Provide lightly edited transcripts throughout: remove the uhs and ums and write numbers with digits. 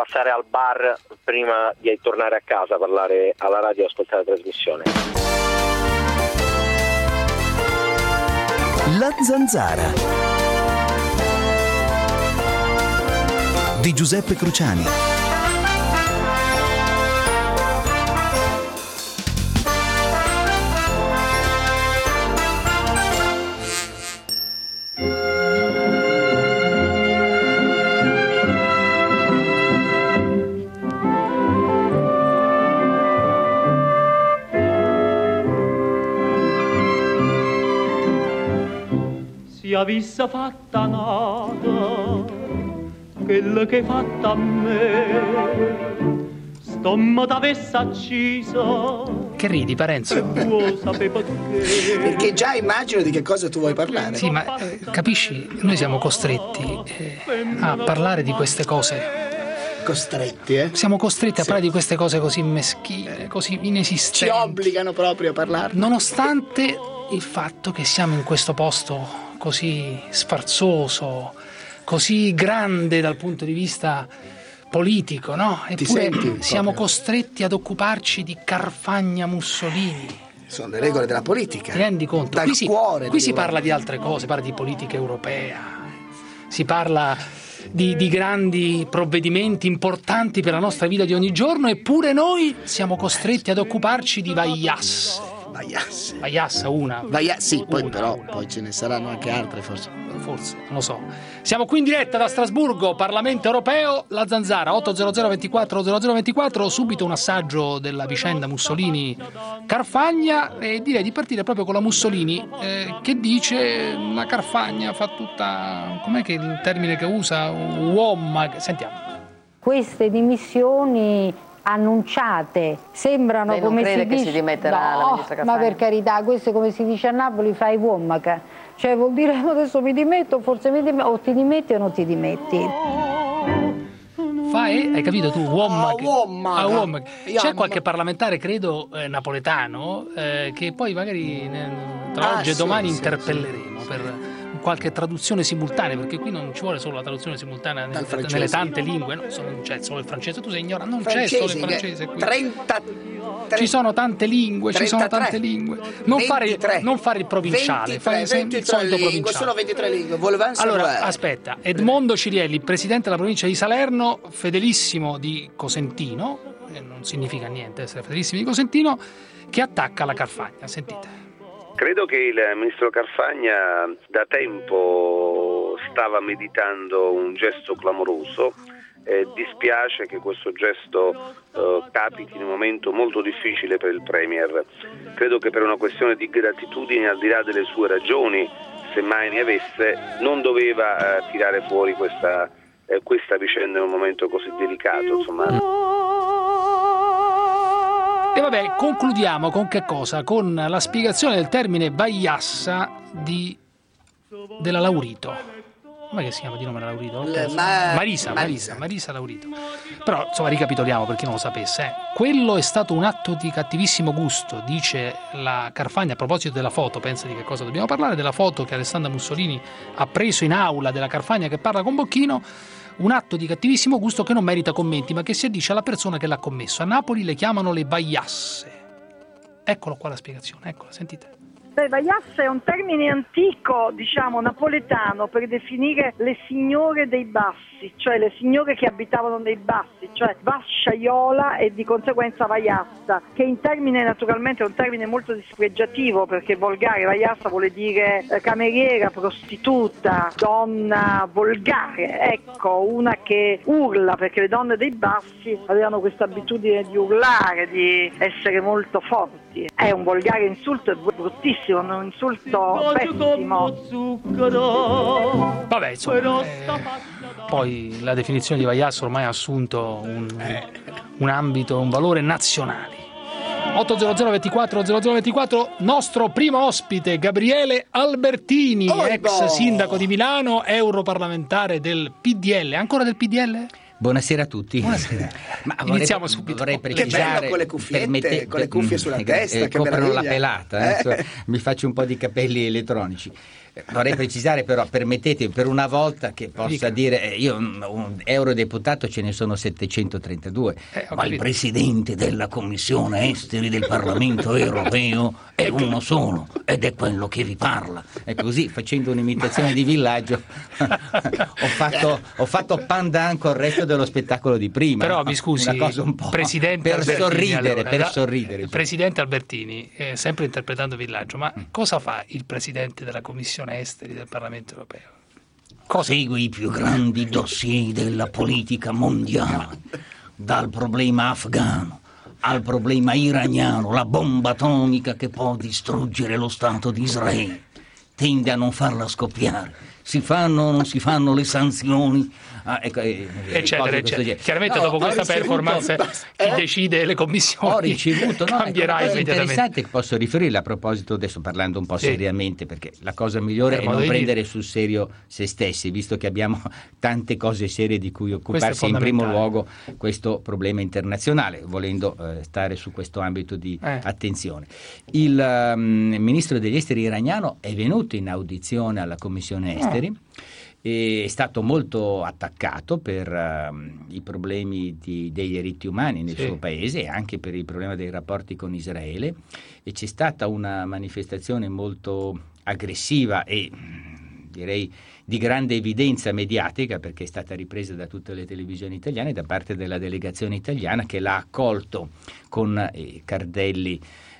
passare al bar prima di tornare a casa, parlare alla radio e ascoltare la trasmissione. La Zanzara di Giuseppe Cruciani. Si avesse fatta nata quello che hai fatto a me, stomma t'avesse acciso. Che ridi, Parenzo? Perché già immagino di che cosa tu vuoi parlare. Sì, ma capisci, noi siamo costretti a parlare di queste cose. Costretti, Siamo costretti a parlare di queste cose così meschine, così inesistenti. Ci obbligano proprio a parlarne. Nonostante il fatto che siamo in questo posto così sfarzoso, così grande dal punto di vista politico, no? Eppure siamo costretti ad occuparci di Carfagna Mussolini. Sono le regole della politica. Ti rendi conto? Qui si parla di altre cose, si parla di politica europea, si parla di grandi provvedimenti importanti per la nostra vita di ogni giorno, eppure noi siamo costretti ad occuparci di Vaiassa una. Sì, una, poi però poi ce ne saranno anche altre forse, non lo so. Siamo qui in diretta da Strasburgo, Parlamento Europeo, La Zanzara, 800 24 0024, subito un assaggio della vicenda Mussolini-Carfagna e direi di partire proprio con la Mussolini che dice la Carfagna fa tutta, com'è che il termine che usa, uomma, sentiamo. Queste dimissioni annunciate sembrano, lei non come crede si che dice, si dimetterà la ministra Carfagna? Ma per carità, questo come si dice a Napoli, fai uomaca, cioè vuol dire adesso mi dimetto, forse o ti dimetti o non ti dimetti. Hai capito tu? Uomaca. C'è qualche parlamentare, credo, napoletano, che poi magari tra oggi e domani interpelleremo per qualche traduzione simultanea, perché qui non ci vuole solo la traduzione simultanea nelle tante lingue, no? Non c'è solo il francese, tu sei ignorante, non c'è solo il francese qui. Ci sono tante lingue, 33. Non fare il provinciale, 23, fai il solito provinciale. Sono 23 lingue. Allora, aspetta, Edmondo Cirielli, presidente della provincia di Salerno, fedelissimo di Cosentino, non significa niente essere fedelissimi di Cosentino, che attacca la Carfagna, sentite. Credo che il ministro Carfagna da tempo stava meditando un gesto clamoroso. Dispiace che questo gesto capiti in un momento molto difficile per il Premier. Credo che per una questione di gratitudine, al di là delle sue ragioni, se mai ne avesse, non doveva tirare fuori questa vicenda in un momento così delicato, insomma. E vabbè, concludiamo con che cosa? Con la spiegazione del termine Vaiassa della Laurito. Come si chiama di nome Laurito? Marisa Laurito. Però, insomma, ricapitoliamo per chi non lo sapesse. Quello è stato un atto di cattivissimo gusto, dice la Carfagna a proposito della foto. Pensa di che cosa dobbiamo parlare? Della foto che Alessandra Mussolini ha preso in aula della Carfagna che parla con Bocchino. Un atto di cattivissimo gusto che non merita commenti, ma che si addice alla persona che l'ha commesso. A Napoli le chiamano le Vaiasse. Eccolo qua la spiegazione, eccola, sentite. Vaiassa è un termine antico, diciamo, napoletano per definire le signore dei bassi, cioè le signore che abitavano nei bassi, cioè vasciaiola e di conseguenza vaiassa, che in termine naturalmente è un termine molto dispregiativo perché volgare, vaiassa vuole dire cameriera, prostituta, donna volgare, ecco, una che urla, perché le donne dei bassi avevano questa abitudine di urlare, di essere molto forti. È un volgare insulto, è bruttissimo, un insulto pessimo. Vabbè, insomma, poi la definizione di Vaiassa ormai ha assunto un ambito, un valore nazionale. 800 24 0024, nostro primo ospite Gabriele Albertini, ex sindaco di Milano, europarlamentare del PDL. Ancora del PDL? Buonasera a tutti. Buonasera. Iniziamo subito. Vorrei precisare, bello con le cuffiette, con le cuffie sulla testa, che coprono la meraviglia. pelata, mi faccio un po' di capelli elettronici. Vorrei precisare però, permettete per una volta che possa dire, io un eurodeputato ce ne sono 732, ma il presidente della Commissione Esteri del Parlamento Europeo è uno solo ed è quello che vi parla. E così, facendo un'imitazione di Villaggio, ho fatto pandan col resto dello spettacolo di prima. Però mi scusi, una cosa un po' Presidente per Albertini, sorridere. Il Presidente Albertini, sempre interpretando Villaggio, ma cosa fa il Presidente della Commissione Esteri del Parlamento Europeo? Segue i più grandi dossier della politica mondiale, dal problema afghano al problema iraniano, la bomba atomica che può distruggere lo Stato di Israele. Tende a non farla scoppiare. Si fanno o non si fanno le sanzioni, eccetera. Chiaramente dopo questa performance chi decide le commissioni ho ricevuto, cambierà è immediatamente. Interessante che posso riferirle a proposito, adesso parlando un po' seriamente, perché la cosa migliore è non prendere sul serio se stessi, visto che abbiamo tante cose serie di cui occuparsi, in primo luogo questo problema internazionale, volendo stare su questo ambito di attenzione. Il ministro degli esteri iraniano è venuto in audizione alla Commissione Esteri. È stato molto attaccato per i problemi dei diritti umani nel suo paese e anche per il problema dei rapporti con Israele, e c'è stata una manifestazione molto aggressiva e direi di grande evidenza mediatica, perché è stata ripresa da tutte le televisioni italiane, da parte della delegazione italiana, che l'ha accolto con cartelli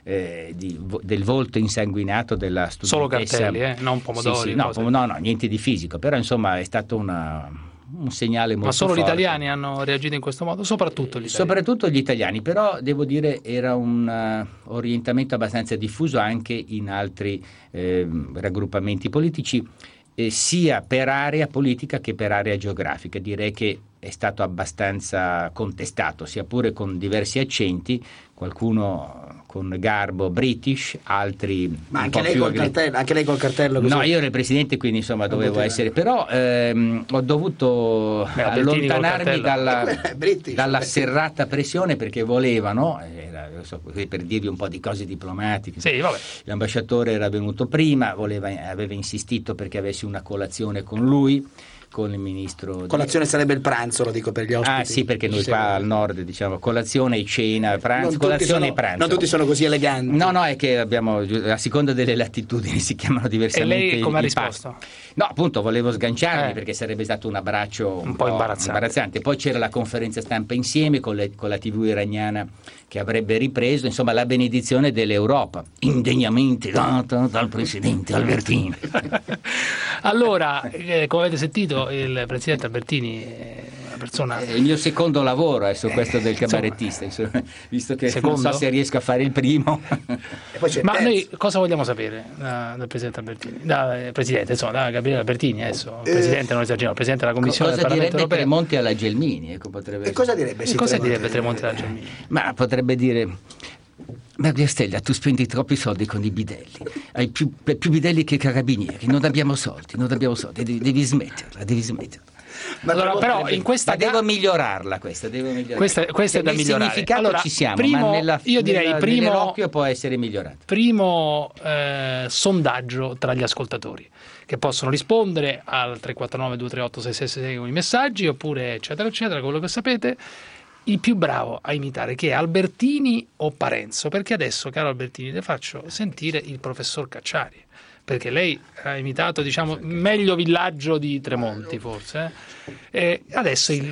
del volto insanguinato della studentessa. Solo cartelli, non pomodori. No, niente di fisico, però insomma è stato un segnale molto forte. Ma solo gli italiani hanno reagito in questo modo? Soprattutto gli italiani, però devo dire era un orientamento abbastanza diffuso anche in altri raggruppamenti politici, sia per area politica che per area geografica. Direi che è stato abbastanza contestato, sia pure con diversi accenti, qualcuno con garbo british, altri ma anche lei col cartello così. No, io ero il presidente, quindi insomma dovevo essere, però ho dovuto allontanarmi dalla serrata pressione, perché volevano, per dirvi un po' di cose diplomatiche, l'ambasciatore era venuto prima, aveva insistito perché avessi una colazione con lui, con il ministro. Colazione sarebbe il pranzo, lo dico per gli ospiti. Sì, perché noi qua al nord diciamo colazione e cena, pranzo, colazione e pranzo. Non tutti sono così eleganti. No, è che abbiamo, a seconda delle latitudini si chiamano diversamente. E lei come ha risposto? No, appunto, volevo sganciarmi perché sarebbe stato un abbraccio un po' imbarazzante. Poi c'era la conferenza stampa insieme con la TV iraniana che avrebbe ripreso, insomma, la benedizione dell'Europa, indegnamente data dal presidente Albertini. Allora, come avete sentito, il presidente Albertini è una persona. Il mio secondo lavoro è su questo del cabarettista, visto che non so se riesco a fare il primo. Ma noi cosa vogliamo sapere dal presidente Albertini? Da Gabriele Albertini adesso, presidente non esageriamo, presidente della Commissione del Parlamento Europeo. Tremonti alla Gelmini, potrebbe. E cosa direbbe? Cosa direbbe Tremonti alla Gelmini? Ma potrebbe dire: Maria Stella, tu spendi troppi soldi con i bidelli, hai più bidelli che carabinieri, non abbiamo soldi, devi smetterla. Allora, però in questa devo migliorarla, questa è da migliorare. Significato allora, ci siamo, ma io direi nell'occhio può essere migliorato. Primo sondaggio tra gli ascoltatori che possono rispondere al 349 238 666 con i messaggi, oppure eccetera eccetera, quello che sapete. Il più bravo a imitare, che è Albertini o Parenzo? Perché adesso, caro Albertini, le faccio sentire il professor Cacciari, perché lei ha imitato, diciamo, meglio Villaggio di Tremonti, forse. Adesso il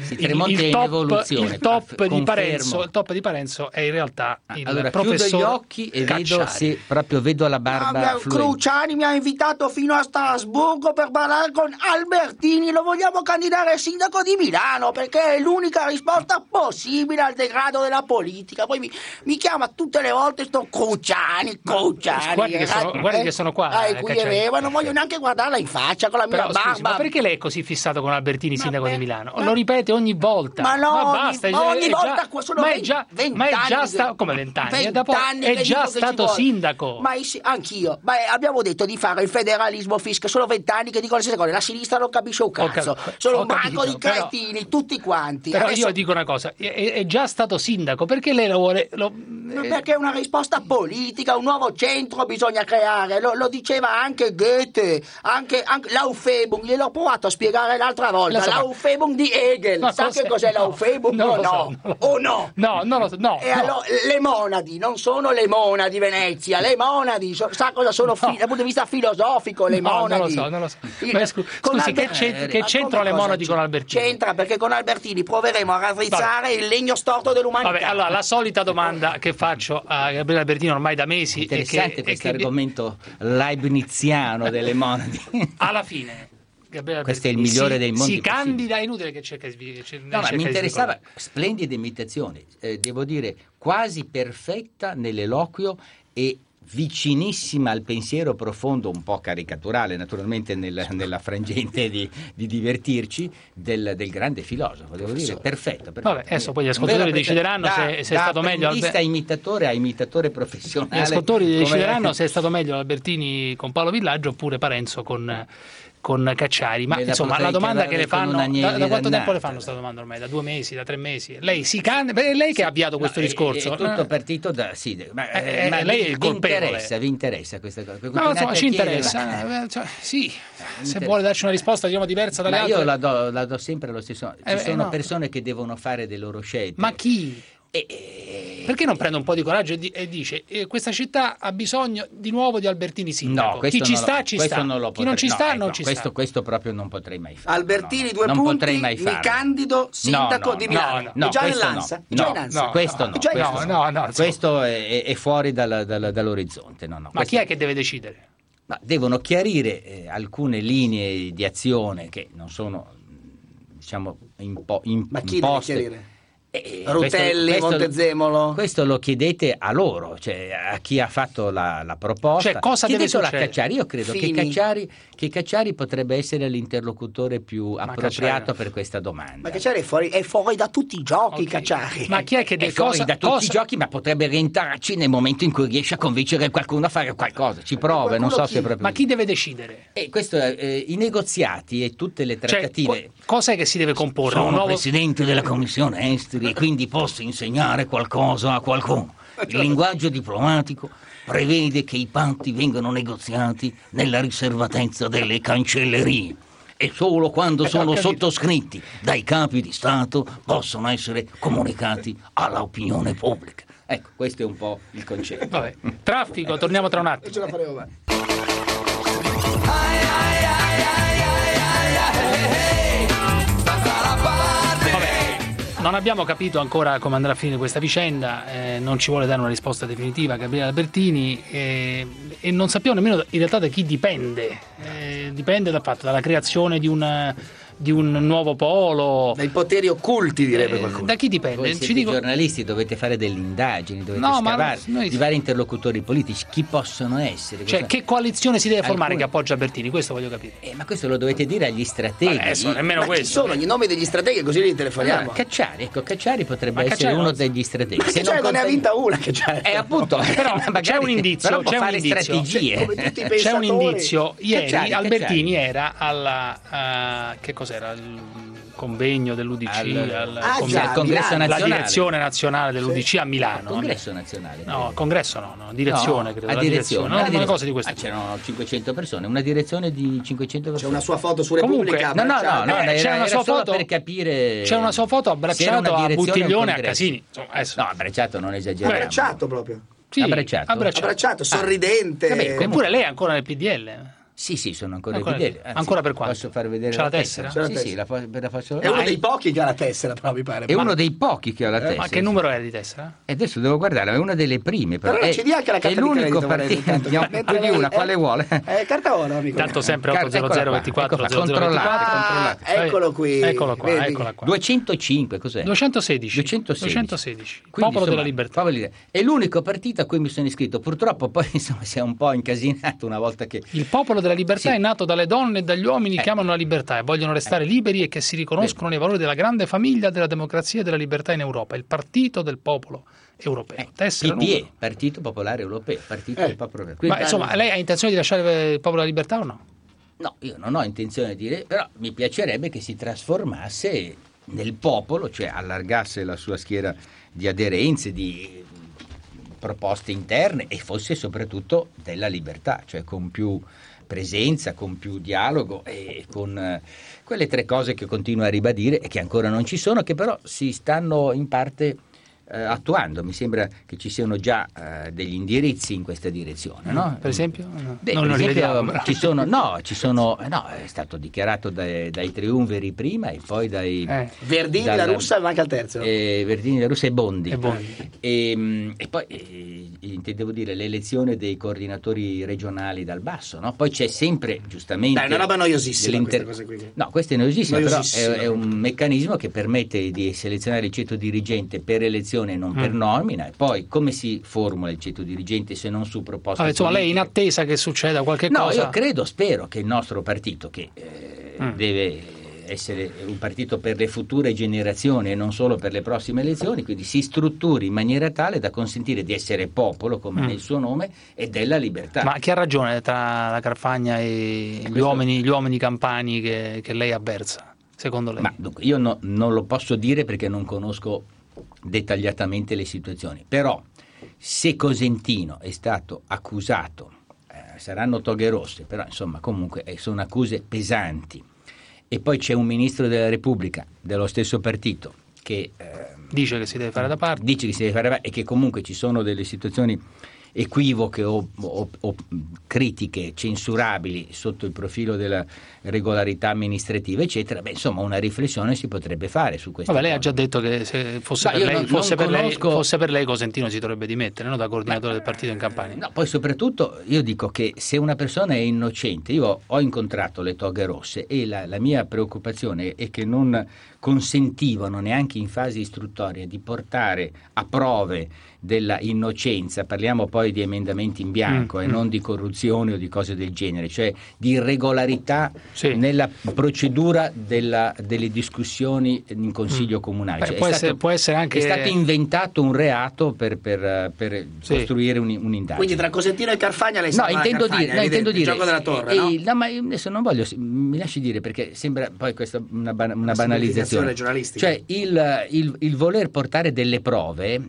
top di Parenzo è in realtà il professor chiudo gli occhi e Cacciari. vedo la barba Cruciani mi ha invitato fino a Strasburgo per parlare con Albertini, lo vogliamo candidare sindaco di Milano perché è l'unica risposta possibile al degrado della politica. Poi mi chiama tutte le volte sto Cruciani. Guardi che sono qua. non voglio neanche guardarla in faccia con la mia barba. Scusi, ma perché lei è così fissato con Albertini, sindaco di Milano? Lo ripete ogni volta. Ma no, basta, ogni volta sono 20 anni. Come 20 anni? È già stato sindaco. Ma anch'io. Abbiamo detto di fare il federalismo fiscale, sono 20 anni che dico le stesse cose. La sinistra non capisce un cazzo. Sono un banco di cretini, tutti quanti. Però io dico una cosa, è già stato sindaco, perché lei lo vuole... Perché è una risposta politica, un nuovo centro bisogna creare, lo diceva anche Goethe, anche l'Aufhebung, gliel'ho provato a spiegare l'altra volta, l'Aufhebung di Hegel, sa che cos'è l'Aufhebung o no? No, non lo so, no. E allora le monadi, non sono le monadi Venezia, le monadi, sa cosa sono dal punto di vista filosofico le monadi? Non lo so. Scusi, che c'entra le monadi con Albertini? C'entra perché con Albertini proveremo a raddrizzare il legno storto dell'umanità. Vabbè, allora la solita domanda che faccio a Gabriele Albertini ormai da mesi interessante questo argomento leibniziano delle monadi. Alla fine questo è il migliore dei mondi si candida, è inutile che cerca di ma mi interessava, splendide imitazioni, devo dire quasi perfetta nell'eloquio e vicinissima al pensiero profondo, un po' caricaturale naturalmente nella frangente di divertirci, del grande filosofo, devo dire, perfetto. Vabbè, adesso poi gli ascoltatori decideranno se è stato meglio imitatore a imitatore professionale. Gli ascoltatori decideranno se è stato meglio Albertini con Paolo Villaggio oppure Parenzo con Cacciari, ma insomma la domanda che le fanno da quanto tempo le fanno questa domanda ormai? Da 2 mesi, da 3 mesi? Lei si candida, è lei che ha avviato questo discorso? È tutto partito da ma lei è il colpevole. Vi interessa questa cosa? No, insomma, ci interessa. Sì, se vuole darci una risposta diciamo diversa dalle altre. Io la do sempre allo stesso. Ci sono persone che devono fare le loro scelte. Ma chi? Perché non prende un po' di coraggio e dice questa città ha bisogno di nuovo di Albertini sindaco? No, chi ci sta, ci sta. Chi non ci sta, non ci sta. Questo proprio non potrei mai fare. Albertini, 2 punti, mi candido sindaco di Milano. No, già nell'ANSA. Questo no. Questo è fuori dall'orizzonte. Ma chi è che deve decidere? Ma devono chiarire alcune linee di azione che non sono, diciamo, Ma chi deve chiarire? Rutelli, Montezemolo. Questo lo chiedete a loro, cioè a chi ha fatto la proposta. Cioè, cosa deve succedere? Cacciari. Io credo che Cacciari potrebbe essere l'interlocutore più appropriato per questa domanda. Ma Cacciari è fuori da tutti i giochi, Cacciari. Ma chi è che è fuori da tutti i giochi, ma potrebbe rientrarci nel momento in cui riesce a convincere qualcuno a fare qualcosa. Ci prova, non so se proprio. Ma chi deve decidere? Questo i negoziati e tutte le trattative. Cioè, cosa è che si deve comporre? Sono presidente della Commissione Esteri e quindi posso insegnare qualcosa a qualcuno. Il linguaggio diplomatico prevede che i patti vengano negoziati nella riservatezza delle cancellerie e solo quando sono sottoscritti dai capi di Stato possono essere comunicati all'opinione pubblica. Ecco, questo è un po' il concetto. Vabbè. Traffico, torniamo tra un attimo. Ce la faremo, Non abbiamo capito ancora come andrà a finire questa vicenda, non ci vuole dare una risposta definitiva Gabriele Albertini e non sappiamo nemmeno in realtà da chi dipende. Dipende dalla creazione di un nuovo polo, dai poteri occulti, direbbe qualcuno. Da chi dipende? Voi siete giornalisti, dovete fare delle indagini, dovete scavare di vari interlocutori politici, chi possono essere. Cioè, che coalizione si deve formare che appoggia Albertini? Questo voglio capire. Ma questo lo dovete dire agli strateghi. Adesso nemmeno questo. Chi sono i nomi degli strateghi, così li telefoniamo? Cacciari potrebbe essere uno degli strateghi. Ma Cacciari non ne ha vinta una, Cacciari. Appunto. Però c'è un indizio, strategie. C'è un indizio. Ieri Albertini era alla che cos'era? Il convegno dell'UDC al congresso nazionale, la direzione nazionale dell'UDC a Milano. Congresso nazionale? No, congresso no, direzione credo. Una cosa di questo. C'erano 500 persone, una direzione di 500 persone. C'è una sua foto su Repubblica. C'è una sua foto per capire. C'è una sua foto abbracciato a Buttiglione a Casini. No, abbracciato non esageriamo. Abbracciato proprio. Sì, abbracciato, sorridente. Eppure lei è ancora nel PDL. Sì, sono ancora fedeli. Ancora per quanto? Posso far vedere la tessera? Sì, la faccio. È uno dei pochi che ha la tessera, però mi pare. È uno dei pochi che ha la tessera. Ma che numero è di tessera? Adesso devo guardare, è una delle prime. Però ci dia anche la carta è l'unico partito. Più di una, quale vuole? Carta oro, amico. Tanto sempre 800 24 controllate. Eccolo qui. Eccola qua. 205, cos'è? 216. Popolo della Libertà. È l'unico partito a cui mi sono iscritto. Purtroppo poi insomma si è un po' incasinato una volta che... Il Popolo della Libertà è nato dalle donne e dagli uomini che amano la libertà e vogliono restare liberi e che si riconoscono nei valori della grande famiglia della democrazia e della libertà in Europa, il Partito del Popolo Europeo. PPE, Partito Popolare Europeo, Partito del Popolo Europeo. Ma insomma, lei ha intenzione di lasciare il Popolo della Libertà o no? No, io non ho intenzione di dire, però mi piacerebbe che si trasformasse nel popolo, cioè allargasse la sua schiera di aderenze, di proposte interne e fosse soprattutto della libertà, cioè con più presenza, con più dialogo e con quelle 3 cose che continuo a ribadire e che ancora non ci sono, che però si stanno in parte attuando. Mi sembra che ci siano già degli indirizzi in questa direzione, no? Per esempio? Ci sono, è stato dichiarato dai triumviri prima e poi dai Verdini, La Russa e manca il terzo. Verdini, La Russa e Bondi. E poi intendevo dire l'elezione dei coordinatori regionali dal basso, no? Poi c'è sempre giustamente è una roba noiosissima queste cose qui. No, questa è noiosissima, però è un meccanismo che permette di selezionare il ceto dirigente per elezione e non per nomina, e poi come si formula il ceto dirigente se non su proposta insomma, lei in attesa che succeda qualche cosa? Io spero che il nostro partito, che deve essere un partito per le future generazioni e non solo per le prossime elezioni, quindi si strutturi in maniera tale da consentire di essere popolo, come nel suo nome, e della libertà. Ma chi ha ragione tra la Carfagna e gli uomini campani che lei avversa, secondo lei? Ma dunque, io non lo posso dire perché non conosco dettagliatamente le situazioni, però se Cosentino è stato accusato, saranno toghe rosse, però insomma comunque sono accuse pesanti, e poi c'è un ministro della Repubblica dello stesso partito che dice che si deve fare da parte, e che comunque ci sono delle situazioni equivoche o critiche censurabili sotto il profilo della regolarità amministrativa, eccetera. Insomma, una riflessione si potrebbe fare su questo. Lei ha già detto che se fosse per lei Cosentino si dovrebbe dimettere, no? Da coordinatore del partito in Campania. No, poi soprattutto io dico che se una persona è innocente, io ho incontrato le toghe rosse e la mia preoccupazione è che non consentivano neanche in fase istruttoria di portare a prove della innocenza, parliamo poi di emendamenti in bianco e non di corruzione o di cose del genere, cioè di irregolarità nella procedura delle discussioni in consiglio comunale. Può essere anche... È stato inventato un reato per costruire un'indagine. Quindi tra Cosentino e Carfagna lei sa intendo dire il gioco della torre, no? No, ma adesso non voglio, mi lasci dire, perché sembra poi questa una banalizzazione, cioè il voler portare delle prove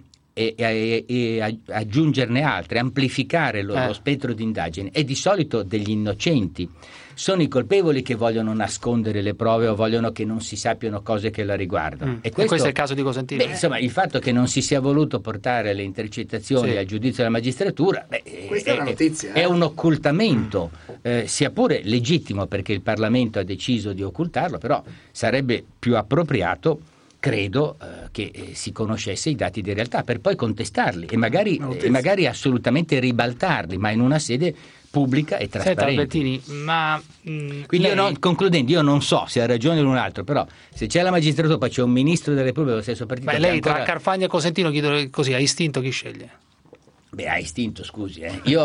e aggiungerne altre, amplificare lo spettro di indagine, è di solito degli innocenti. Sono i colpevoli che vogliono nascondere le prove o vogliono che non si sappiano cose che la riguardano. E questo è il caso di Cosentino? Insomma, il fatto che non si sia voluto portare le intercettazioni al giudizio della magistratura questa è una notizia, è un occultamento, sia pure legittimo perché il Parlamento ha deciso di occultarlo, però sarebbe più appropriato, credo, che si conoscesse i dati di realtà per poi contestarli e magari assolutamente ribaltarli, ma in una sede pubblica e trasparente. Quindi concludendo, io non so se ha ragione l'un altro, però se c'è la magistratura, poi c'è un ministro della Repubblica dello stesso partito. Lei tra Carfagna e Cosentino, così a istinto chi sceglie? A istinto, scusi,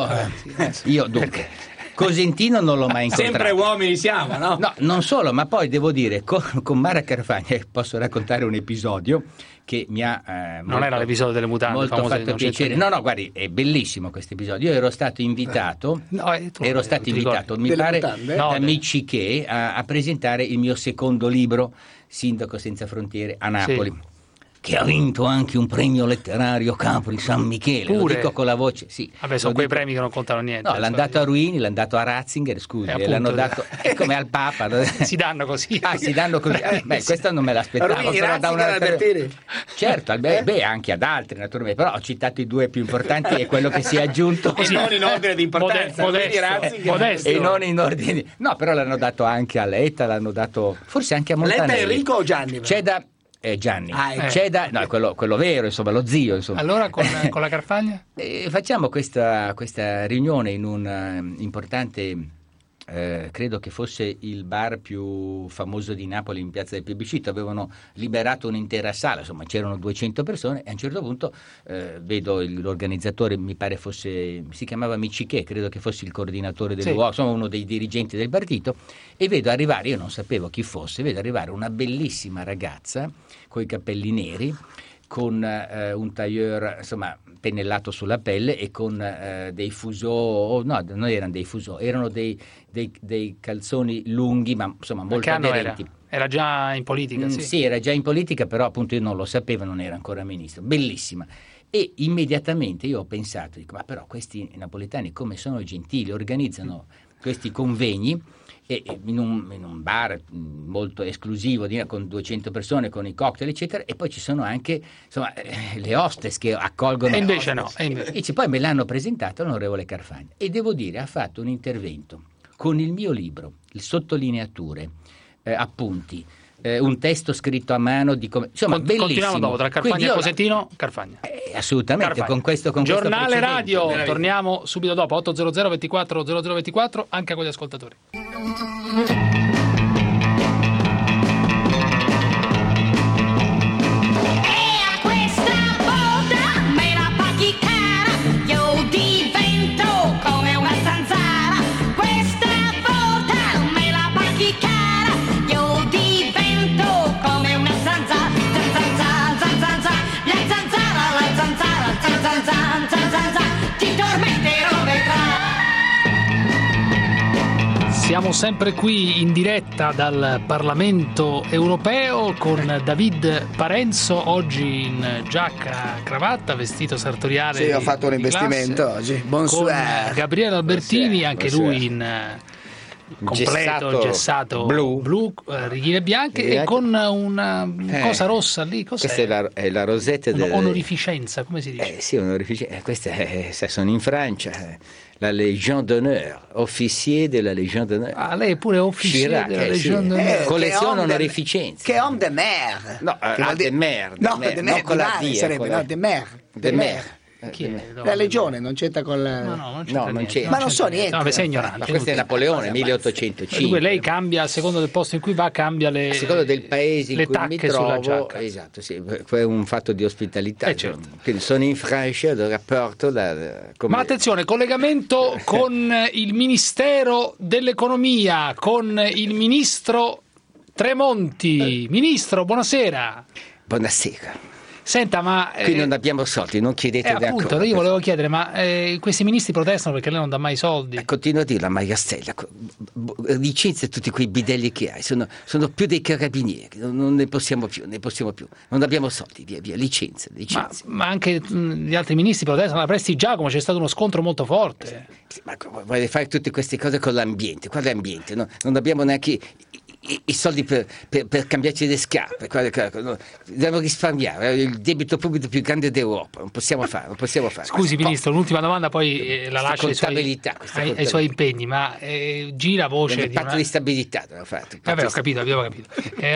io dunque Cosentino non l'ho mai incontrato. Sempre uomini siamo, no? No, non solo, ma poi devo dire, con Mara Carfagna posso raccontare un episodio che mi ha non era l'episodio delle mutande molto fatto piacere. No, guardi, è bellissimo questo episodio. Io ero stato invitato mi pare da Miccichè a presentare il mio secondo libro, Sindaco senza frontiere, a Napoli. che ha vinto anche un premio letterario Capri San Michele. Pure. Lo dico con la voce, sì. Vabbè, sono quei premi che non contano niente. No, l'hanno dato a Ruini, l'hanno dato a Ratzinger, scusi, l'hanno dato come al Papa. Si danno così. Si danno così. Beh, questa non me l'aspettavo. Ruini, Ratzinger, certo, beh, anche ad altri naturalmente, però ho citato i due più importanti e quello che si è aggiunto. E non in ordine di importanza. Modesto. E non in ordine. No, però l'hanno dato anche a Letta, l'hanno dato forse anche a Montanelli. Letta Enrico o Gianni? C'è da Gianni, c'è da quello vero, insomma, lo zio, insomma. Allora con la Carfagna? Facciamo questa riunione in un importante, credo che fosse il bar più famoso di Napoli, in piazza del Plebiscito. Avevano liberato un'intera sala, insomma c'erano 200 persone, e a un certo punto vedo l'organizzatore, mi pare fosse, si chiamava Miciché, credo che fosse il coordinatore del luogo, insomma uno dei dirigenti del partito, e vedo arrivare, io non sapevo chi fosse, vedo arrivare una bellissima ragazza coi capelli neri, con un tailleur, insomma, pennellato sulla pelle, e con dei fuseau, no, non erano dei fuseau, erano dei calzoni lunghi, ma insomma molto aderenti. Era già in politica, sì. Sì, era già in politica, però appunto io non lo sapevo, non era ancora ministro. Bellissima. E immediatamente io ho pensato, dico, ma però questi napoletani come sono gentili, organizzano questi convegni in un bar molto esclusivo con 200 persone, con i cocktail eccetera, e poi ci sono anche, insomma, le hostess che accolgono. E invece no. E poi me l'hanno presentato l'onorevole Carfagna, e devo dire ha fatto un intervento con il mio libro, le sottolineature, appunti, un testo scritto a mano di come, insomma, bellissimo. Continuiamo dopo, tra Carfagna e Cosettino, Carfagna. Assolutamente, Carfagna. Con questo Giornale radio, torniamo subito dopo, 800 24 0024, anche con gli ascoltatori. Siamo sempre qui in diretta dal Parlamento europeo con David Parenzo, oggi in giacca cravatta, vestito sartoriale. Sì, ho fatto un investimento classe, oggi. Bonsoir. Con Gabriele Albertini, anche lui in completo gessato blu, righine bianche, e con una cosa rossa lì. Cos'è? Questa è la rosetta dell'onorificenza, come si dice? Sì, onorificenza. Questa sono in Francia. La Légion d'honneur, officier della Légion d'honneur. Ah, lei è pure officier della Légion d'honneur. Collezione onorificenza. Che homme de mer. No, de mer. No, de mer, con la D, sarebbe, no, de mer. De mer. Chi è? La legione non c'entra con la... No, non c'entra. Ma non so niente. No, sei ignorante. Ma questo è Napoleone, 1805. Dunque lei cambia, a seconda del posto in cui va, cambia le... A seconda del paese in cui mi trovo. Esatto, sì, è un fatto di ospitalità. Certo. Quindi sono in Francia, il rapporto... Ma attenzione, collegamento con il Ministero dell'Economia, con il Ministro Tremonti. Ministro, buonasera. Buonasera. Senta, ma... Qui non abbiamo soldi, non chiedete appunto, io volevo chiedere, ma questi ministri protestano perché lei non dà mai soldi? Continuo a dirlo a Maria Stella, licenzia tutti quei bidelli che hai, sono più dei carabinieri, non ne possiamo più, non abbiamo soldi, via, licenzia. Ma anche gli altri ministri protestano, la Prestigiacomo c'è stato uno scontro molto forte. Sì, ma vuole fare tutte queste cose con l'ambiente, quale ambiente? No? Non abbiamo neanche... I soldi per cambiarci le scarpe, dobbiamo risparmiare, il debito pubblico più grande d'Europa, non possiamo fare. Scusi Ministro, l'ultima domanda, poi la lascio ai suoi impegni, ma gira voce il patto di stabilità abbiamo fatto. Vabbè, abbiamo capito.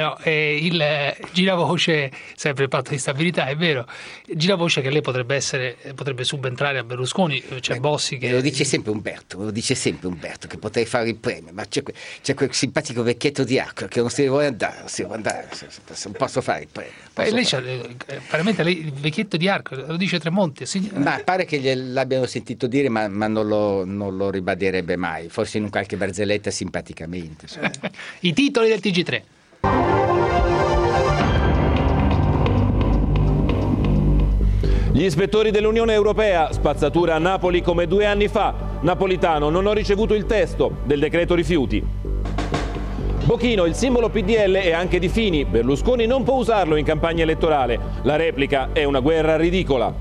Il gira voce, sempre il patto di stabilità, è vero, gira voce che lei potrebbe subentrare a Berlusconi, c'è Bossi che... Lo dice sempre Umberto, che potrei fare il premio, ma c'è quel simpatico vecchietto di Arco che non si vuole andare, non posso fare il premio. Veramente lei, il vecchietto di Arco, lo dice Tremonti. Ma pare che gliel'abbiano sentito dire, ma non lo ribadirebbe mai, forse in qualche barzelletta simpaticamente. I titoli del TG3. Gli ispettori dell'Unione Europea, spazzatura a Napoli come 2 anni fa. Napolitano, non ho ricevuto il testo del decreto rifiuti. Bocchino, il simbolo PDL è anche di Fini. Berlusconi non può usarlo in campagna elettorale. La replica è una guerra ridicola.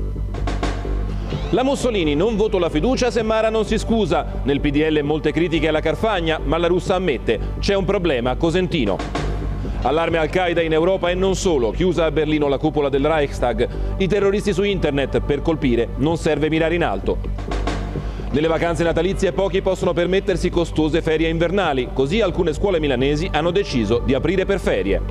La Mussolini, non voto la fiducia se Mara non si scusa. Nel PDL molte critiche alla Carfagna, ma la russa ammette, c'è un problema a Cosentino. Allarme Al-Qaeda in Europa e non solo, chiusa a Berlino la cupola del Reichstag. I terroristi su internet, per colpire non serve mirare in alto. Nelle vacanze natalizie pochi possono permettersi costose ferie invernali, così alcune scuole milanesi hanno deciso di aprire per ferie.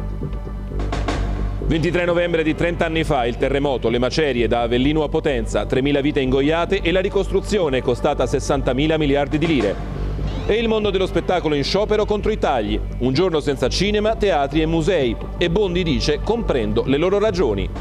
23 novembre di 30 anni fa, il terremoto, le macerie da Avellino a Potenza, 3.000 vite ingoiate e la ricostruzione costata 60.000 miliardi di lire. E il mondo dello spettacolo in sciopero contro i tagli. Un giorno senza cinema, teatri e musei. E Bondi dice: comprendo le loro ragioni.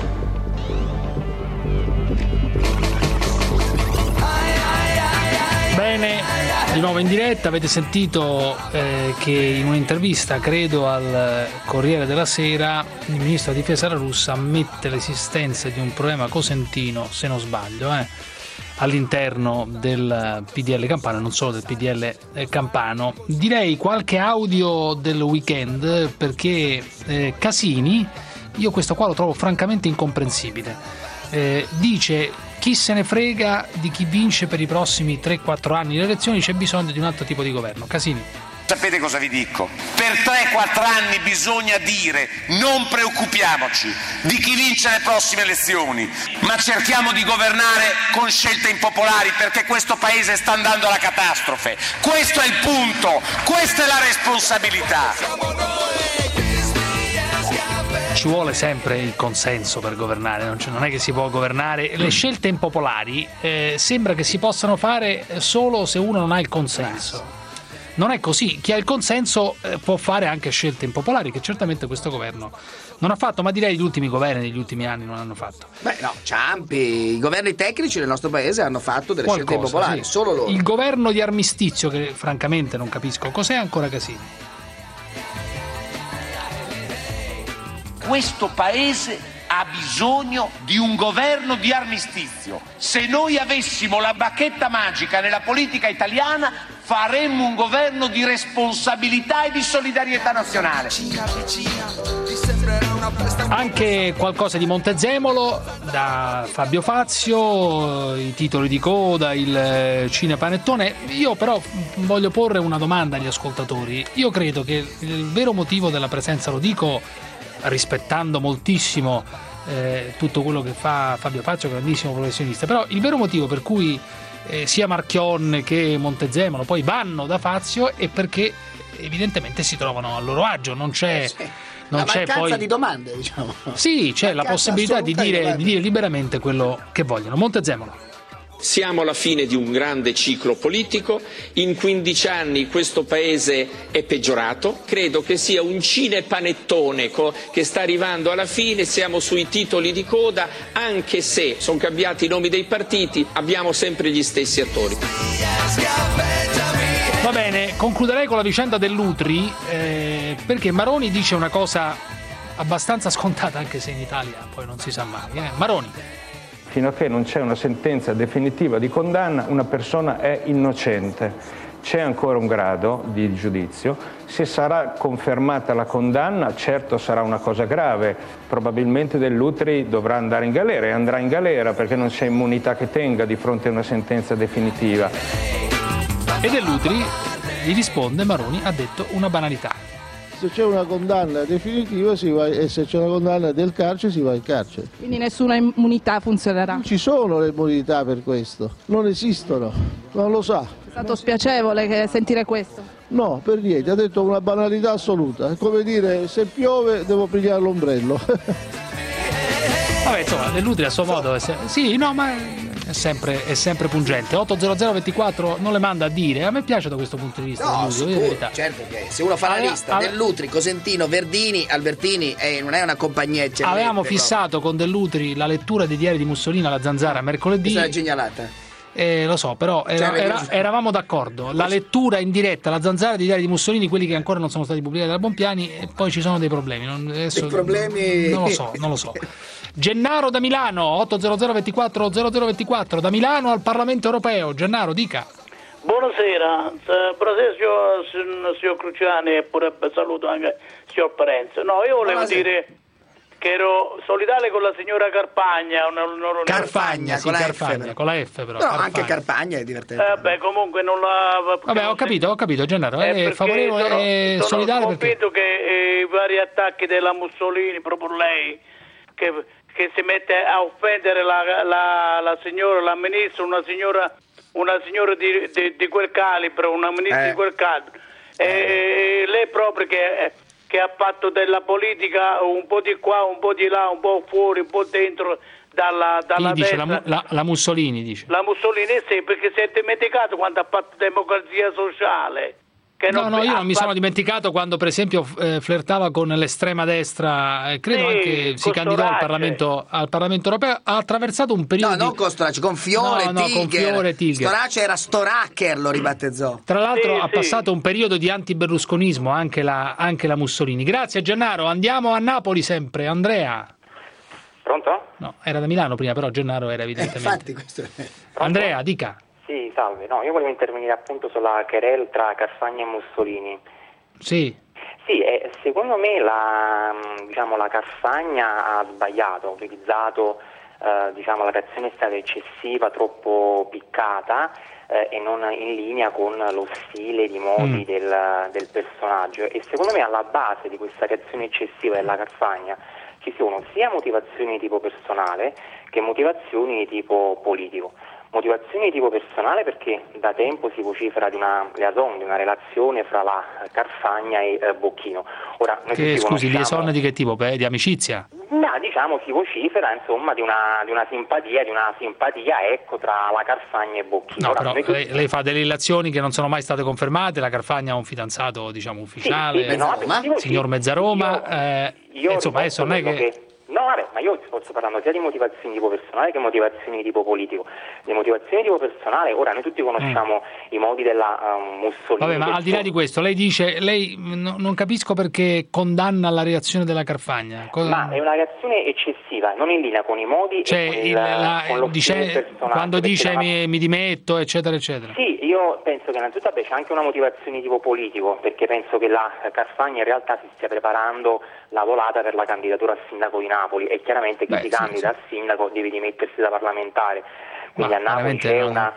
Bene, di nuovo in diretta. Avete sentito che in un'intervista, credo al Corriere della Sera, il ministro della difesa russa ammette l'esistenza di un problema cosentino, se non sbaglio, all'interno del PDL Campano, non solo del PDL Campano. Direi qualche audio del weekend, perché Casini, io questo qua lo trovo francamente incomprensibile. Dice: chi se ne frega di chi vince per i prossimi 3-4 anni le elezioni, c'è bisogno di un altro tipo di governo. Casini. Sapete cosa vi dico? Per 3-4 anni bisogna dire: non preoccupiamoci di chi vince le prossime elezioni, ma cerchiamo di governare con scelte impopolari, perché questo paese sta andando alla catastrofe. Questo è il punto, questa è la responsabilità. Ci vuole sempre il consenso per governare, non è che si può governare. Le scelte impopolari sembra che si possano fare solo se uno non ha il consenso. Non è così. Chi ha il consenso può fare anche scelte impopolari, che certamente questo governo non ha fatto, ma direi gli ultimi governi degli ultimi anni non hanno fatto. Beh no, Ciampi, i governi tecnici del nostro paese hanno fatto delle scelte impopolari, sì. Solo loro. Il governo di armistizio, che francamente non capisco cos'è, ancora Casini. Questo paese ha bisogno di un governo di armistizio. Se noi avessimo la bacchetta magica nella politica italiana, faremmo un governo di responsabilità e di solidarietà nazionale. Anche qualcosa di Montezemolo da Fabio Fazio, i titoli di coda, il cinepanettone. Io però voglio porre una domanda agli ascoltatori. Io credo che il vero motivo della presenza, lo dico rispettando moltissimo tutto quello che fa Fabio Fazio, grandissimo professionista, però il vero motivo per cui sia Marchionne che Montezemolo poi vanno da Fazio è perché evidentemente si trovano a loro agio, non c'è mancanza poi di domande, diciamo. Sì, c'è la possibilità di dire liberamente quello che vogliono. Montezemolo. Siamo alla fine di un grande ciclo politico, in 15 anni questo paese è peggiorato, credo che sia un cinepanettone che sta arrivando alla fine, siamo sui titoli di coda, anche se sono cambiati i nomi dei partiti, abbiamo sempre gli stessi attori. Va bene, concluderei con la vicenda dell'Utri, perché Maroni dice una cosa abbastanza scontata, anche se in Italia poi non si sa mai. Maroni. Fino a che non c'è una sentenza definitiva di condanna, una persona è innocente. C'è ancora un grado di giudizio. Se sarà confermata la condanna, certo sarà una cosa grave. Probabilmente Dell'Utri dovrà andare in galera, e andrà in galera perché non c'è immunità che tenga di fronte a una sentenza definitiva. E Dell'Utri gli risponde: Maroni ha detto una banalità. Se c'è una condanna definitiva si va, e se c'è una condanna del carcere si va in carcere. Quindi nessuna immunità funzionerà? Non ci sono le immunità per questo, non esistono, non lo sa. È stato spiacevole sentire questo? No, per niente, ha detto una banalità assoluta, è come dire: se piove devo pigliare l'ombrello. Vabbè, insomma, Dell'Utri a suo modo sì, no, ma è sempre pungente. 80024 non le manda a dire. A me piace da questo punto di vista. No, sicuro, certo che se uno fa la lista Dell'Utri, Cosentino, Verdini, Albertini, non è una compagnia eccellente. Avevamo fissato con Dell'Utri la lettura dei diari di Mussolini alla Zanzara mercoledì. Questa è genialata. Lo so, però eravamo d'accordo. La lettura in diretta, la Zanzara dei diari di Mussolini, quelli che ancora non sono stati pubblicati da Bonpiani, e poi ci sono dei problemi. Dei problemi? Non lo so. Gennaro da Milano, 80024 0024, da Milano al Parlamento Europeo. Gennaro, dica. Buonasera, signor Cruciani e pure saluto anche il signor Parenzo. No, io volevo dire che ero solidale con la signora Carfagna. Carfagna, con la F però. No, anche Carfagna è divertente. Comunque non la... Vabbè, ho capito, Gennaro, è favorevole e solidale. Sono convinto che i vari attacchi della Mussolini, proprio lei, che si mette a offendere la signora, la ministra, una signora di quel calibro, una ministra di quel calibro. Lei proprio che ha fatto della politica un po' di qua, un po' di là, un po' fuori, un po' dentro dalla dice destra. La Mussolini dice. La Mussolini sì, perché si è dimenticato quando ha fatto democrazia sociale. Io non mi sono dimenticato quando per esempio flirtava con l'estrema destra, credo anche si candidò al Parlamento europeo, ha attraversato un periodo non con Storace, con Fiore Tigger. Storace era Storacker, lo ribattezzò. Tra l'altro ha passato un periodo di anti-berlusconismo anche la Mussolini. Grazie Gennaro, andiamo a Napoli sempre, Andrea. Pronto? No, era da Milano prima, però Gennaro era evidentemente. Infatti questo è... Andrea, dica. Sì, salve. No, io volevo intervenire appunto sulla querela tra Carfagna e Mussolini. Sì. Sì, secondo me la Carfagna ha sbagliato, ha utilizzato la reazione è stata eccessiva, troppo piccata e non in linea con lo stile, i modi del personaggio. E secondo me alla base di questa reazione eccessiva della Carfagna ci sono sia motivazioni di tipo personale che motivazioni di tipo politico. Motivazioni di tipo personale perché da tempo si vocifera di una liaison, di una relazione fra la Carfagna e Bocchino. Ora, noi scusi, liaison di che tipo? Di amicizia? No, si vocifera insomma di una simpatia ecco, tra la Carfagna e Bocchino. No, però lei fa delle relazioni che non sono mai state confermate, la Carfagna ha un fidanzato ufficiale, signor Mezzaroma, insomma adesso non è che... No, ma io sto parlando sia di motivazioni di tipo personale che motivazioni di tipo politico. Le motivazioni di tipo personale, ora noi tutti conosciamo i modi della Mussolini. Vabbè, ma al di là di questo, lei dice, non capisco perché condanna la reazione della Carfagna. Ma è una reazione eccessiva, non in linea con i modi e con lo stile personale. Quando dice mi dimetto, eccetera, eccetera. Sì, io penso che innanzitutto c'è anche una motivazione di tipo politico, perché penso che la Carfagna in realtà si stia preparando la volata per la candidatura a sindaco di Napoli e chiaramente chi si candida a sindaco deve dimettersi da parlamentare. Quindi a Napoli c'è una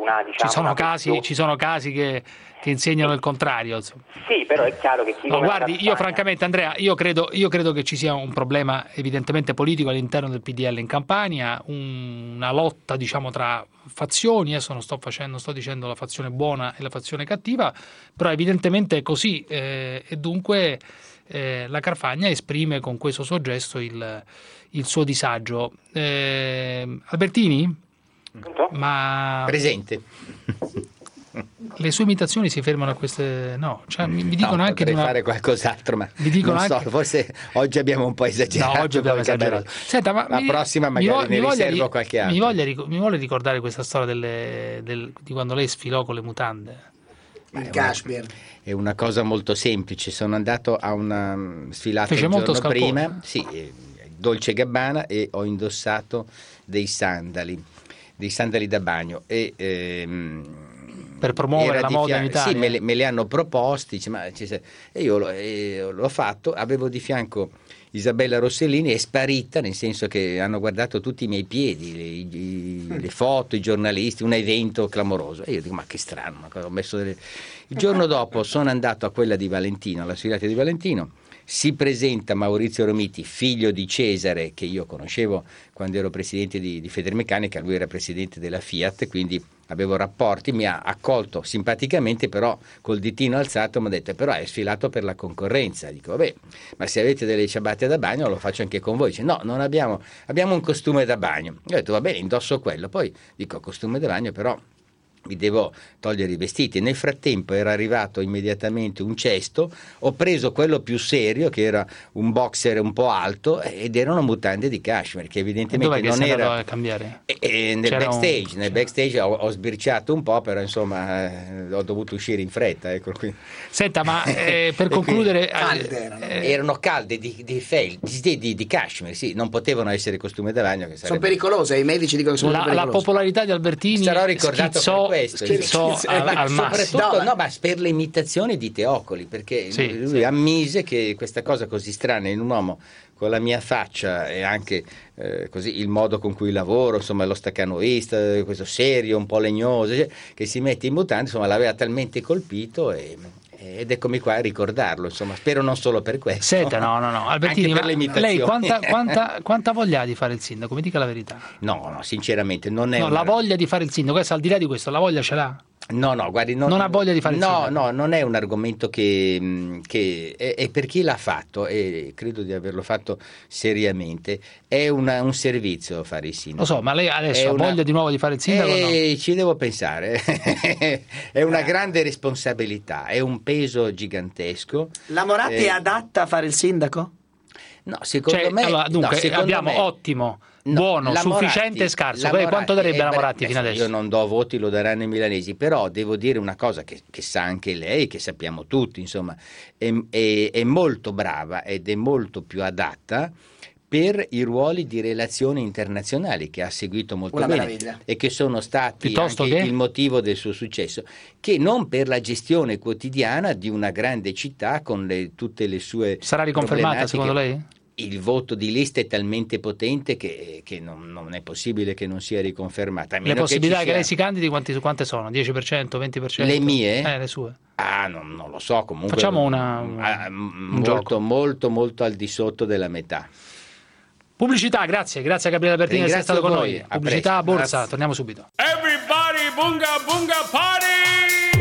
ci sono casi che insegnano il contrario. Insomma. Sì, però è chiaro che chi guardi, io francamente Andrea, io credo che ci sia un problema evidentemente politico all'interno del PDL in Campania, una lotta tra fazioni, adesso non sto dicendo la fazione buona e la fazione cattiva, però evidentemente è così e dunque la Carfagna esprime con questo suo gesto il suo disagio. Albertini? Ma presente. Le sue imitazioni si fermano a queste? No, mi dicono anche di fare qualcos'altro, ma mi dicono non so, forse oggi abbiamo un po' esagerato. No, oggi abbiamo esagerato. Senta, ma la prossima magari ne riservo qualche altro. Mi vuole ricordare questa storia di quando lei sfilò con le mutande? Il Kashmir. È una cosa molto semplice. Sono andato a una sfilata il giorno prima, Dolce & Gabbana, e ho indossato dei sandali da bagno e per promuovere la moda in Italia. Sì, me li hanno proposti, e io l'ho fatto. Avevo di fianco Isabella Rossellini, è sparita, nel senso che hanno guardato tutti i miei piedi, le foto, i giornalisti, un evento clamoroso. E io dico, ma che strano, ho messo Il giorno dopo sono andato a quella di Valentino, alla sfilata di Valentino. Si presenta Maurizio Romiti, figlio di Cesare, che io conoscevo quando ero presidente di Federmeccanica, lui era presidente della Fiat, quindi avevo rapporti, mi ha accolto simpaticamente, però col ditino alzato mi ha detto, però è sfilato per la concorrenza. Dico, vabbè, ma se avete delle ciabatte da bagno lo faccio anche con voi. Dice, no, non abbiamo un costume da bagno. Io ho detto, va bene, indosso quello. Poi dico, costume da bagno, però mi devo togliere i vestiti. Nel frattempo era arrivato immediatamente un cesto, ho preso quello più serio, che era un boxer un po' alto, ed erano mutande di cashmere, che evidentemente non era a cambiare. Nel backstage ho sbirciato un po', però insomma ho dovuto uscire in fretta, ecco qui. Senta, ma per concludere erano calde di cashmere, sì, non potevano essere costume da bagno, che sono pericolose, i medici dicono che sono pericolose. La popolarità di Albertini questo. Al soprattutto ma per le imitazioni di Teocoli, perché lui ammise che questa cosa così strana in un uomo con la mia faccia e anche così il modo con cui lavoro, insomma lo staccanoista, questo serio, un po' legnoso, che si mette in mutande, insomma l'aveva talmente colpito ed eccomi qua a ricordarlo, insomma spero non solo per questo. Senta, no, Albertini, anche per le imitazioni. Lei quanta voglia ha di fare il sindaco? Mi dica la verità. No, sinceramente non è la voglia di fare il sindaco, al di là di questo, la voglia ce l'ha? No, guardi, non ha voglia di fare il sindaco? No, non è un argomento che è per chi l'ha fatto, e credo di averlo fatto seriamente, è un servizio fare il sindaco. Lo so, ma lei adesso ha voglia di nuovo di fare il sindaco? No? Ci devo pensare. È una grande responsabilità, è un peso gigantesco. La Moratti è adatta a fare il sindaco? No, secondo me... Allora, dunque, abbiamo ottimo... buono, sufficiente e scarso. Quanto darebbe la Moratti fino adesso? Io non do voti, lo daranno i milanesi, però devo dire una cosa che sa anche lei, che sappiamo tutti, insomma, è molto brava ed è molto più adatta per i ruoli di relazioni internazionali che ha seguito molto bene meraviglia. E che sono stati il motivo del suo successo, che non per la gestione quotidiana di una grande città con tutte le sue Sarà riconfermata secondo lei? Il voto di lista è talmente potente che non è possibile che non sia riconfermata. Le possibilità che lei si candidi quante sono? 10%, 20%? Le mie? Le sue. Non lo so, comunque facciamo un gioco molto molto al di sotto della metà. Pubblicità, grazie a Gabriele Albertini di essere stato con noi. Pubblicità a borsa, grazie. Torniamo subito. Everybody bunga bunga party!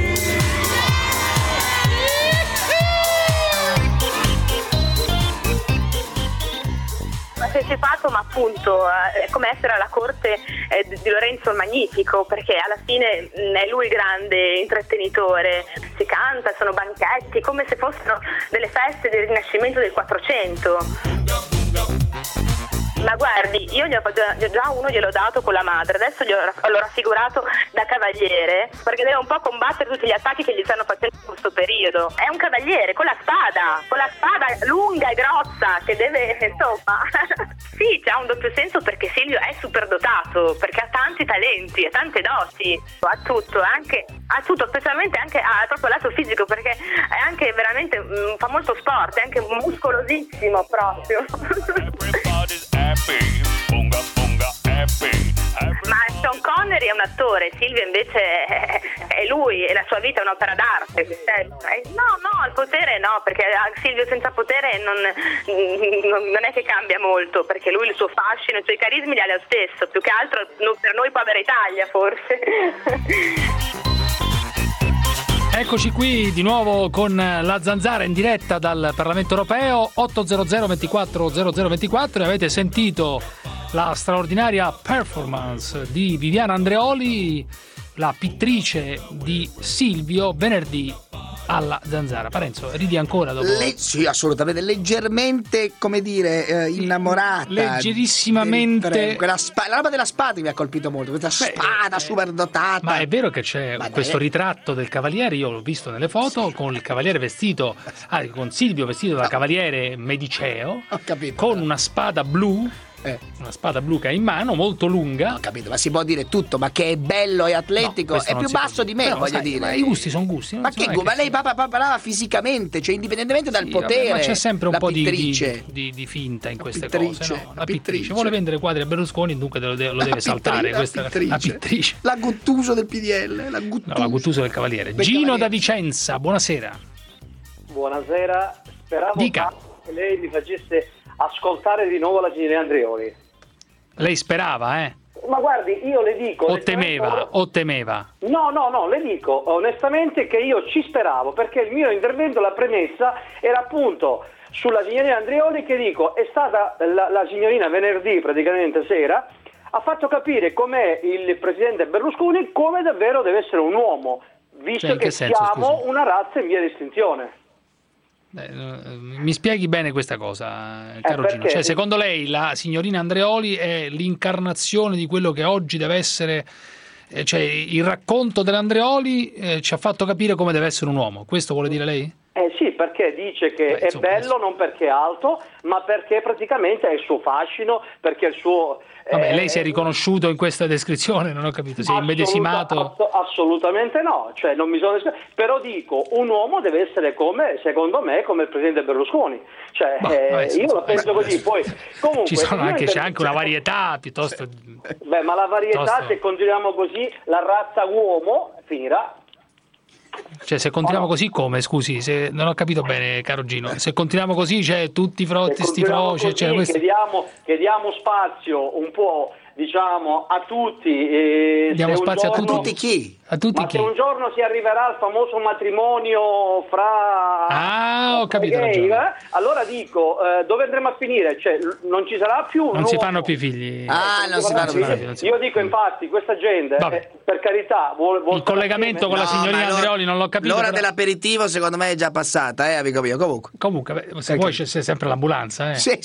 Partecipato, ma appunto è come essere alla corte di Lorenzo il Magnifico, perché alla fine è lui il grande intrattenitore, si canta, sono banchetti come se fossero delle feste del Rinascimento del 400. Ma guardi, io già uno gliel'ho dato con la madre, adesso l'ho raffigurato da cavaliere, perché deve un po' combattere tutti gli attacchi che gli stanno facendo in questo periodo. È un cavaliere con la spada lunga e grossa, che deve, insomma... Sì, c'ha un doppio senso perché Silvio è superdotato, perché ha tanti talenti, ha tante doti, ha tutto, specialmente anche ha proprio lato fisico, perché è anche veramente, fa molto sport, è anche muscolosissimo proprio. Ma Sean Connery è un attore, Silvio invece è lui e la sua vita è un'opera d'arte. No, il potere no, perché Silvio senza potere non è che cambia molto, perché lui il suo fascino, i suoi carismi li ha lo stesso, più che altro per noi povera Italia forse. Eccoci qui di nuovo con la Zanzara in diretta dal Parlamento Europeo, 800 24 0024, e avete sentito la straordinaria performance di Viviana Andreoli, la pittrice di Silvio, venerdì alla Zanzara. Parenzo, ridi ancora dopo? Sì, assolutamente, leggermente, come dire, innamorata. Leggerissimamente. La roba della spada mi ha colpito molto, questa spada super dotata. Ma è vero che c'è questo ritratto del cavaliere, io l'ho visto nelle foto, con il cavaliere vestito, con Silvio vestito da cavaliere mediceo, con una spada blu. Una spada blu che ha in mano, molto lunga. Ho capito, ma si può dire tutto, ma che è bello e atletico, è più basso di me, però, voglio dire. Ma i gusti sono gusti. Ma che ma lei parlava fisicamente, cioè indipendentemente dal potere. Ma c'è sempre un po' di finta in queste cose, no? La pittrice vuole vendere quadri a Berlusconi, dunque lo deve saltare. Questa è la pittrice. La Guttuso del PDL, la Guttuso del Cavaliere. Gino da Vicenza, buonasera. Buonasera, speravo che lei mi facesse ascoltare di nuovo la signorina Andreoli. Lei sperava, Ma guardi, io le dico... O temeva? No, le dico onestamente che io ci speravo, perché il mio intervento, la premessa, era appunto sulla signorina Andreoli, che dico, è stata la signorina venerdì, praticamente sera, ha fatto capire com'è il presidente Berlusconi, come davvero deve essere un uomo, visto che siamo una razza in via di estinzione. Mi spieghi bene questa cosa, caro Gino. Cioè, secondo lei la signorina Andreoli è l'incarnazione di quello che oggi deve essere, cioè il racconto dell'Andreoli ci ha fatto capire come deve essere un uomo, questo vuole dire lei? Sì, perché dice che è bello non perché è alto, ma perché praticamente è il suo fascino, perché il suo... Vabbè, lei si è riconosciuto in questa descrizione, non ho capito, si è immedesimato? Assolutamente no, cioè non bisogna... Però dico, un uomo deve essere come, secondo me, come il presidente Berlusconi. Cioè, io la penso così, poi... Comunque, c'è anche una varietà piuttosto... Beh, ma la varietà, se continuiamo così, la razza uomo finirà. Cioè, se continuiamo così come, scusi, se non ho capito bene, caro Gino, se continuiamo così, cioè tutti frotti, sti froci, cioè, chiediamo spazio un po', diciamo, a tutti. Diamo spazio a tutti chi? A tutti chi? Se un giorno si arriverà al famoso matrimonio fra ho capito, allora dico, dove andremo a finire? Cioè, non ci sarà più... Non si fanno più figli. Non si fanno più figli. Io dico, infatti, questa gente, per carità, vuole il collegamento con la signorina Andreoli non l'ho capito. L'ora dell'aperitivo secondo me è già passata, amico mio. Comunque se vuoi c'è sempre l'ambulanza. Sì,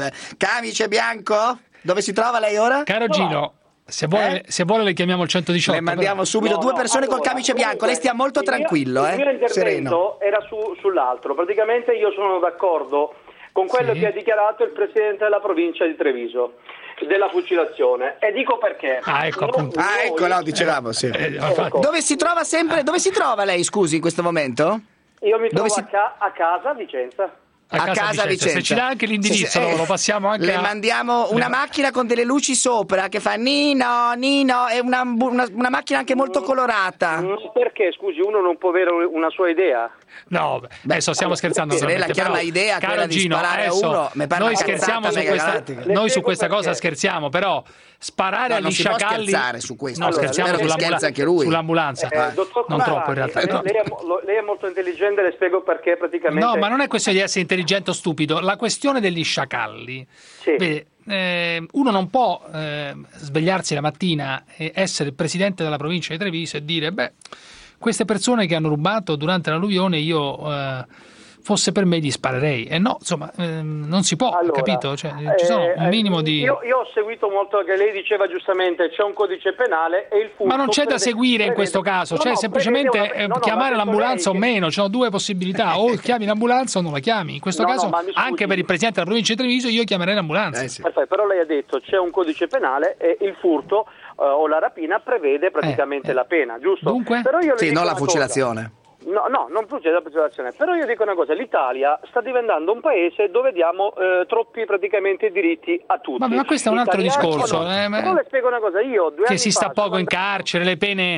camice bianco? Dove si trova lei ora? Caro Gino, se vuole le chiamiamo il 118. Le mandiamo subito due persone col camice bianco, lei stia molto tranquillo. Il mio intervento era sull'altro, praticamente io sono d'accordo con quello che ha dichiarato il presidente della provincia di Treviso, della fucilazione, e dico perché. Ecco appunto. Dicevamo, sì. Dove si trova sempre? Dove si trova lei, scusi, in questo momento? Io mi trovo a casa a Vicenza. A casa Vicenza. Se ci dà anche l'indirizzo, lo passiamo anche. Le mandiamo una macchina con delle luci sopra che fa Nino, è una macchina anche molto colorata. Perché, scusi, uno non può avere una sua idea? No, adesso stiamo scherzando. Se lei la chiama idea, caro Gino, a uno, noi scherziamo su questa, noi su questa cosa scherziamo, però sparare agli sciacalli. Non su questo. No, scherziamo sull'ambulanza. Non troppo in realtà. Lei è molto intelligente, le spiego perché praticamente. No, ma non è questione di essere intelligente o stupido. La questione degli sciacalli. Vede, uno non può svegliarsi la mattina e essere il presidente della provincia di Treviso e dire queste persone che hanno rubato durante l'alluvione io fosse per me gli sparerei. No, insomma, non si può, capito? Cioè, ci sono un minimo di... Io ho seguito molto che lei diceva giustamente c'è un codice penale e il furto... Ma non c'è da seguire in questo caso, cioè semplicemente chiamare l'ambulanza o meno, ci sono due possibilità, o chiami l'ambulanza o non la chiami. In questo caso, anche per il presidente della provincia di Treviso, io chiamerei l'ambulanza. Perfetto, però lei ha detto c'è un codice penale e il furto o la rapina prevede praticamente la pena, giusto? Dunque? Però io non la fucilazione. No, non procede la fucilazione. Però io dico una cosa, l'Italia sta diventando un paese dove diamo troppi praticamente diritti a tutti. Ma questo è un altro discorso. Però le spiego una cosa, io 2 anni che si sta poco in carcere, le pene,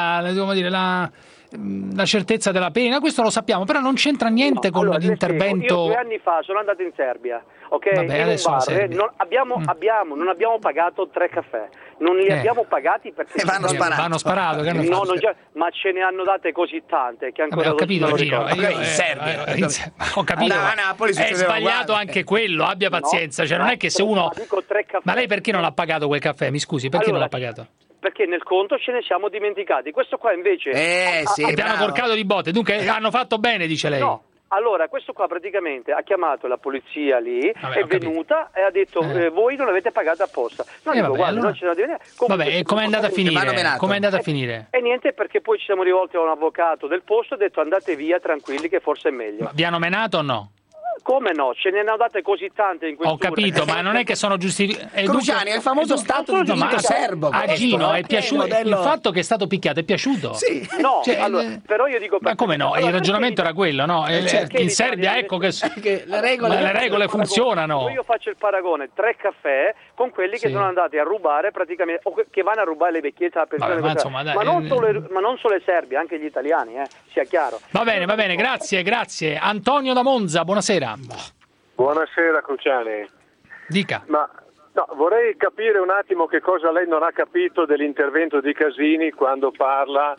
la certezza della pena, questo lo sappiamo, però non c'entra niente con l'intervento. Io 2 anni fa sono andato in Serbia, ok? Vabbè, in un bar, non abbiamo pagato 3 caffè, non li abbiamo pagati perché vanno sparato. Ma ce ne hanno date così tante che ancora ho capito, Gino, in Serbia. Ho capito, è sbagliato anche quello, abbia pazienza, cioè non è che se uno... Ma lei perché non l'ha pagato quel caffè? Mi scusi, perché non l'ha pagato? Perché nel conto ce ne siamo dimenticati. Questo qua invece abbiamo corcato di botte, dunque hanno fatto bene, dice lei. No, allora questo qua praticamente ha chiamato la polizia lì, è venuta e ha detto voi non avete pagato apposta. No, dico, guarda, allora... non ce la deve Vabbè, e com'è andata a finire? Com'è andata a finire? E niente, perché poi ci siamo rivolti a un avvocato del posto e ha detto andate via tranquilli che forse è meglio. Ma vi hanno menato o no? Come no? Ce ne hanno date così tante in questo. Ho capito, ma non è che sono giustificati. Cruciani, è il famoso stato di diritto serbo. A Gino è piaciuto il fatto che è stato picchiato, è piaciuto? Sì. No, però io dico. Ma come no? Il ragionamento era quello, no? In Serbia ecco che le regole funzionano. Io faccio il paragone 3 caffè con quelli che sono andati a rubare praticamente, o che vanno a rubare le vecchiette a persone. Ma non solo le serbi, anche gli italiani, sia chiaro. Va bene, grazie. Antonio da Monza, buonasera. Buonasera Cruciani. Dica. Vorrei capire un attimo che cosa lei non ha capito dell'intervento di Casini quando parla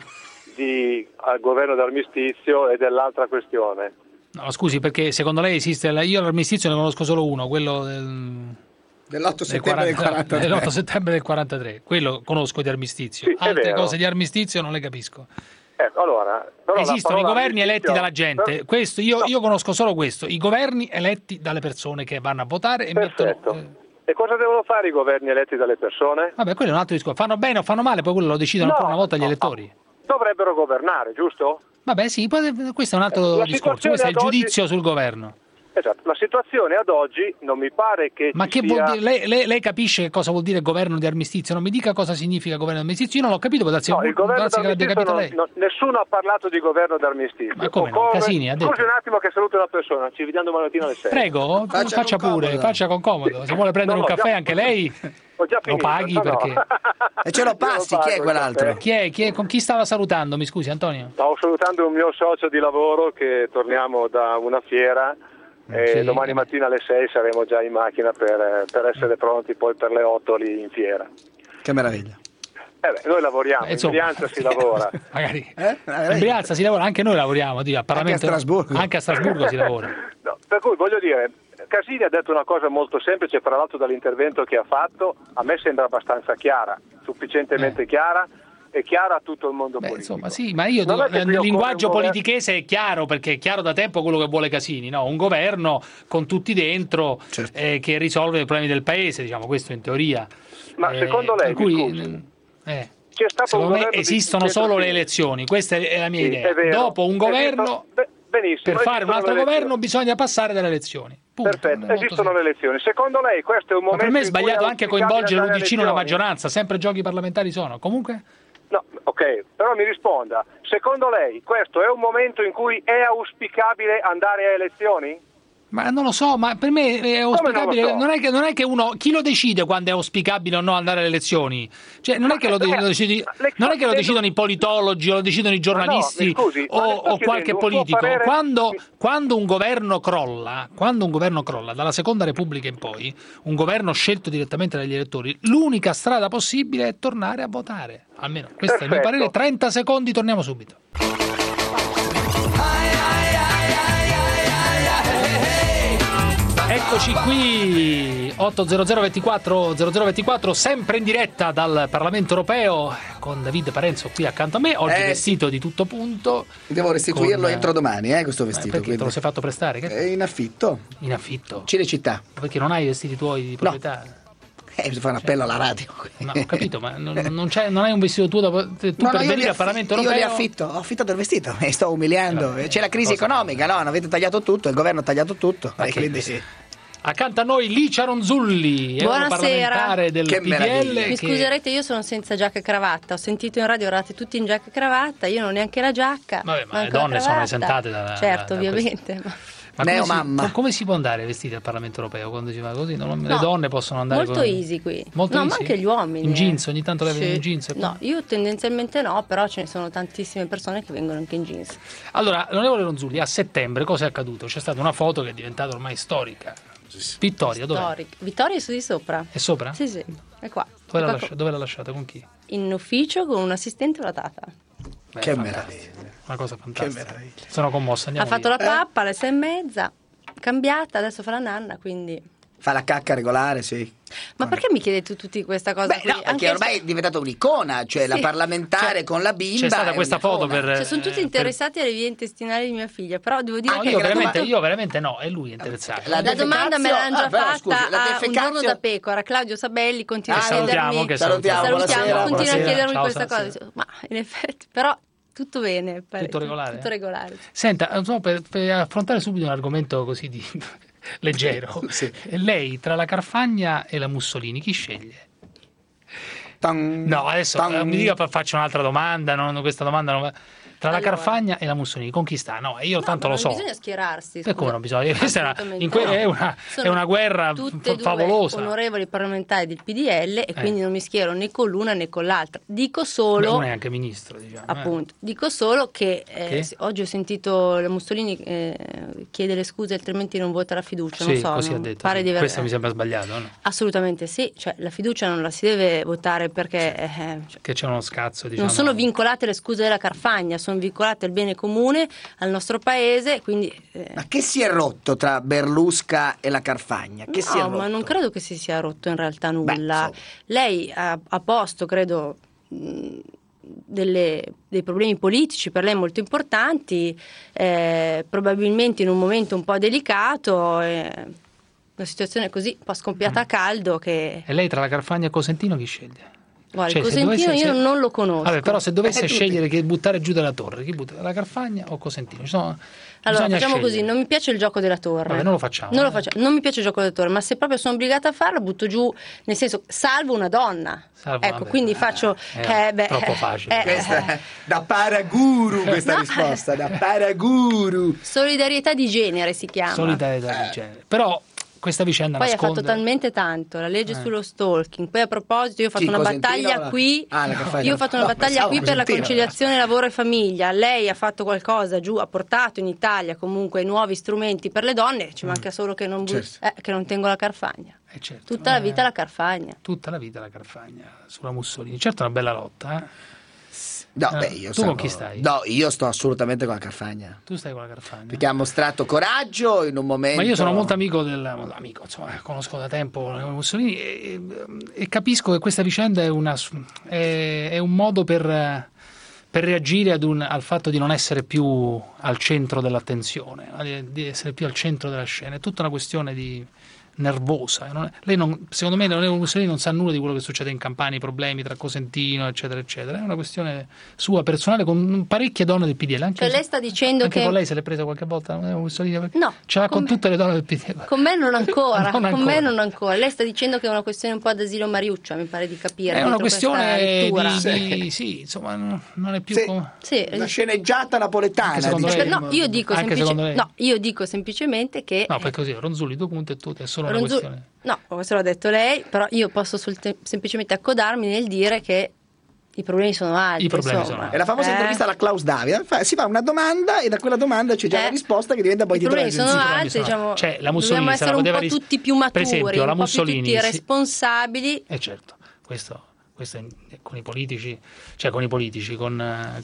al governo d'armistizio e dell'altra questione. No, scusi, perché secondo lei esiste, io l'armistizio ne conosco solo uno, quello dell'8 settembre del 43. Dell'8 settembre del 43, quello conosco di armistizio. Sì, altre cose di armistizio non le capisco. Allora, esistono i governi eletti dalla gente, questo io conosco solo questo, i governi eletti dalle persone che vanno a votare e mettono... E cosa devono fare i governi eletti dalle persone? Vabbè, quello è un altro discorso, fanno bene o fanno male, poi quello lo decidono ancora una volta gli elettori. Dovrebbero governare, giusto? Vabbè, sì, questo è un altro discorso, questo è il giudizio sul governo. Esatto, la situazione ad oggi non mi pare che Ma che vuol dire? Lei capisce cosa vuol dire governo di armistizio? Non mi dica cosa significa governo di armistizio, io non l'ho capito, può darsi il governo che l'abbia capito lei. Nessuno ha parlato di governo d'armistizio. Ma come no? Casini ha detto. Scusi un attimo che saluto una persona, ci vediamo domattina alle 6. Prego, faccia pure, faccia con comodo. Se vuole prendere un caffè anche lei, ho già finito, lo paghi perché... E ce lo passi, chi è quell'altro? Con chi stava salutando, mi scusi Antonio? Stavo salutando un mio socio di lavoro che torniamo da una fiera. E domani mattina alle 6 saremo già in macchina per essere pronti poi per le 8 lì in fiera. Che meraviglia. Noi lavoriamo, in Brianza si lavora. Magari. In Brianza si lavora, anche noi lavoriamo, anche a Strasburgo si lavora. No, per cui voglio dire, Casini ha detto una cosa molto semplice, fra l'altro dall'intervento che ha fatto, a me sembra abbastanza chiara, sufficientemente chiara. È chiaro a tutto il mondo politico. Insomma, sì, ma io dico, il linguaggio politichese è chiaro, perché è chiaro da tempo quello che vuole Casini, no? Un governo con tutti dentro, certo, che risolve i problemi del paese, diciamo, questo in teoria. Ma secondo lei, c'è stato secondo me esistono solo le elezioni, questa è la mia idea. Dopo un governo, per fare un altro governo bisogna passare dalle elezioni. Punto. Perfetto, esistono le elezioni. Secondo lei questo è un momento... Ma per me è sbagliato anche coinvolgere l'UDC nella maggioranza, sempre giochi parlamentari sono. Comunque... No, ok, però mi risponda. Secondo lei questo è un momento in cui è auspicabile andare a elezioni? Ma non lo so, ma per me è auspicabile. Non è che uno, chi lo decide quando è auspicabile o no andare alle elezioni? Cioè, non è che lo decidono i politologi o lo decidono i giornalisti o qualche politico. Quando un governo crolla, dalla Seconda Repubblica in poi, un governo scelto direttamente dagli elettori, l'unica strada possibile è tornare a votare. Almeno questo è il mio parere. 30 secondi, torniamo subito. Eccoci qui, 800 24 0024, sempre in diretta dal Parlamento Europeo con David Parenzo qui accanto a me, oggi vestito di tutto punto. Devo restituirlo entro domani, questo vestito. Perché quindi te lo sei fatto prestare? È in affitto. In affitto? Cinecittà. Perché non hai i vestiti tuoi di proprietà? No. Bisogna fare un appello alla radio. No, ho capito, ma non hai un vestito tuo per venire al Parlamento Europeo? Io ho affittato il vestito, mi sto umiliando. C'è la crisi economica, no? Avete tagliato tutto, il governo ha tagliato tutto. Okay, quindi sì. Accanto a noi Licia Ronzulli, europarlamentare del PDL. Mi scuserete, io sono senza giacca e cravatta. Ho sentito in radio eravate tutti in giacca e cravatta, io non ho neanche la giacca. Vabbè, ma le donne sono esentate da certo, ovviamente. Ma come si può andare vestiti al Parlamento Europeo quando si va così? Le donne possono andare molto easy qui. Molto easy? Ma anche gli uomini. In jeans, ogni tanto le vedono in jeans. No, io tendenzialmente no, però ce ne sono tantissime persone che vengono anche in jeans. Allora, l'onorevole Ronzulli, a settembre cosa è accaduto? C'è stata una foto che è diventata ormai storica. Vittoria, dov'è? Vittoria è su di sopra. È sopra? Sì, è qua. Dove l'ha lasciata? Con chi? In ufficio con un assistente e una tata. Che meraviglia. Una cosa fantastica. Sono commossa. Ha fatto la pappa alle 6:30, cambiata, adesso fa la nanna, quindi... Fa la cacca regolare, sì. Ma perché mi chiedete tutti questa cosa? No, perché ormai è diventata un'icona, cioè la parlamentare con la bimba. C'è stata questa foto per... sono tutti interessati alle vie intestinali di mia figlia, però devo dire che... Io veramente no, è lui interessato. La domanda me l'hanno già fatta a Un giorno da pecora, Claudio Sabelli continua a chiedermi... Salutiamo, continua a chiedermi questa cosa. Ma in effetti, però... Tutto bene, tutto regolare. Tutto regolare. Senta, per affrontare subito un argomento così leggero, sì. Lei tra la Carfagna e la Mussolini chi sceglie? No, adesso mi dica, faccio un'altra domanda, questa domanda non va. Tra la Carfagna e la Mussolini, con chi sta? No, io tanto lo so. Non bisogna schierarsi. E come non bisogna? Questa è una guerra favolosa. Sono onorevoli parlamentari del PDL e quindi non mi schiero né con l'una né con l'altra. Dico solo... non è anche ministro, diciamo. Appunto. Dico solo che oggi ho sentito la Mussolini chiedere scuse altrimenti non vota la fiducia. Sì, non so, così ha detto. Sì. Questo mi sembra sbagliato, no? Assolutamente sì. Cioè, la fiducia non la si deve votare perché... che c'è uno scazzo, diciamo. Non sono vincolate le scuse della Carfagna, sono vincolate al bene comune, al nostro paese, quindi... Ma che si è rotto tra Berlusca e la Carfagna? Che si è rotto? Ma non credo che si sia rotto in realtà nulla. Lei ha posto, credo, dei problemi politici per lei molto importanti, probabilmente in un momento un po' delicato, una situazione così un po' scoppiata a caldo che... E lei tra la Carfagna e Cosentino chi sceglie? Guarda, Cosentino io non lo conosco. Vabbè, però se dovesse scegliere che buttare giù dalla torre, chi butta? La Carfagna o Cosentino? Allora facciamo scegliere. Così, non mi piace il gioco della torre. Vabbè, non lo facciamo. Non mi piace il gioco della torre, ma se proprio sono obbligata a farlo, butto giù, nel senso, salvo una donna. Quindi faccio troppo facile. Questa da paraguru questa risposta, da paraguru. Solidarietà di genere si chiama. Solidarietà di genere. Però questa vicenda poi nasconde... ha fatto talmente tanto, la legge sullo stalking. Poi a proposito io ho fatto una battaglia qui per la conciliazione lavoro e famiglia. Lei ha fatto qualcosa giù, ha portato in Italia comunque nuovi strumenti per le donne, ci manca solo che non tengo la Carfagna. Certo, tutta la vita la Carfagna. Tutta la vita la Carfagna sulla Mussolini. Certo è una bella lotta, No, con chi stai? No, io sto assolutamente con la Carfagna. Tu stai con la Carfagna? Perché ha mostrato coraggio in un momento. Ma io sono molto amico insomma, conosco da tempo Mussolini e capisco che questa vicenda è un modo per reagire al fatto di non essere più al centro dell'attenzione, di essere più al centro della scena. È tutta una questione nervosa. Secondo me Mussolini non sa nulla di quello che succede in Campania, i problemi tra Cosentino eccetera eccetera. È una questione sua personale con parecchie donne del PDL. Anche lei sta dicendo anche con lei se l'è presa qualche volta Mussolini? No, ce l'ha con tutte le donne del PDL. Con me non ancora. Me non ancora. Lei sta dicendo che è una questione un po' ad asilo Mariuccia, mi pare di capire. È una questione sì, insomma, non è più una sceneggiata napoletana. Io dico semplicemente che poi così Ronzulli 2 punti e tu è solo una questione. No, questo l'ha detto lei, però io posso semplicemente accodarmi nel dire che i problemi sono altri. È la famosa intervista alla Klaus David. Si fa una domanda e da quella domanda c'è già la risposta che diventa poi titolo. I problemi sono altri, diciamo, la Mussolini dobbiamo essere un po' tutti più maturi, per esempio, la Mussolini, un po' più tutti responsabili. Certo, questo con i politici, con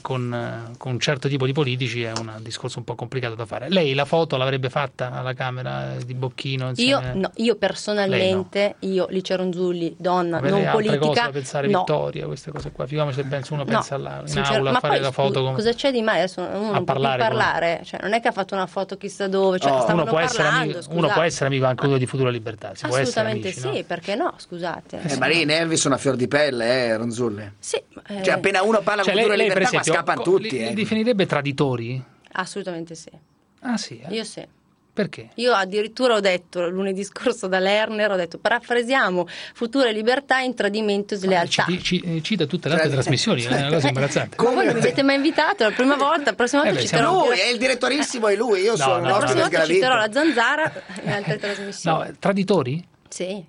un certo tipo di politici è un discorso un po' complicato da fare. Lei la foto l'avrebbe fatta alla Camera di Bocchino insieme? Io personalmente, io Licia Ronzulli, donna non politica, cose da pensare Vittoria, queste cose qua. Figuriamoci se uno pensa in aula a fare la foto cosa c'è di male? Adesso uno non può più parlare, cioè non è che ha fatto una foto chissà dove, uno può essere amico anche uno di Futura Libertà, assolutamente sì, perché no, scusate. Maria Nervi sono a fior di pelle, Ronzulli. Sì, cioè appena uno parla con Futura Libertà, ma scappano tutti. Li definirebbe traditori? Assolutamente sì. Ah sì? Io sì. Perché? Io addirittura ho detto lunedì scorso da Lerner, ho detto parafrasiamo Futura e Libertà in tradimento e slealtà. Cita tutte le altre trasmissioni, è una cosa imbarazzante. Ma voi non mi avete mai invitato la prima volta, la prossima volta citerò lui, è il direttorissimo, è lui, io sono la prossima volta citerò la Zanzara in altre trasmissioni. No, traditori? Sì.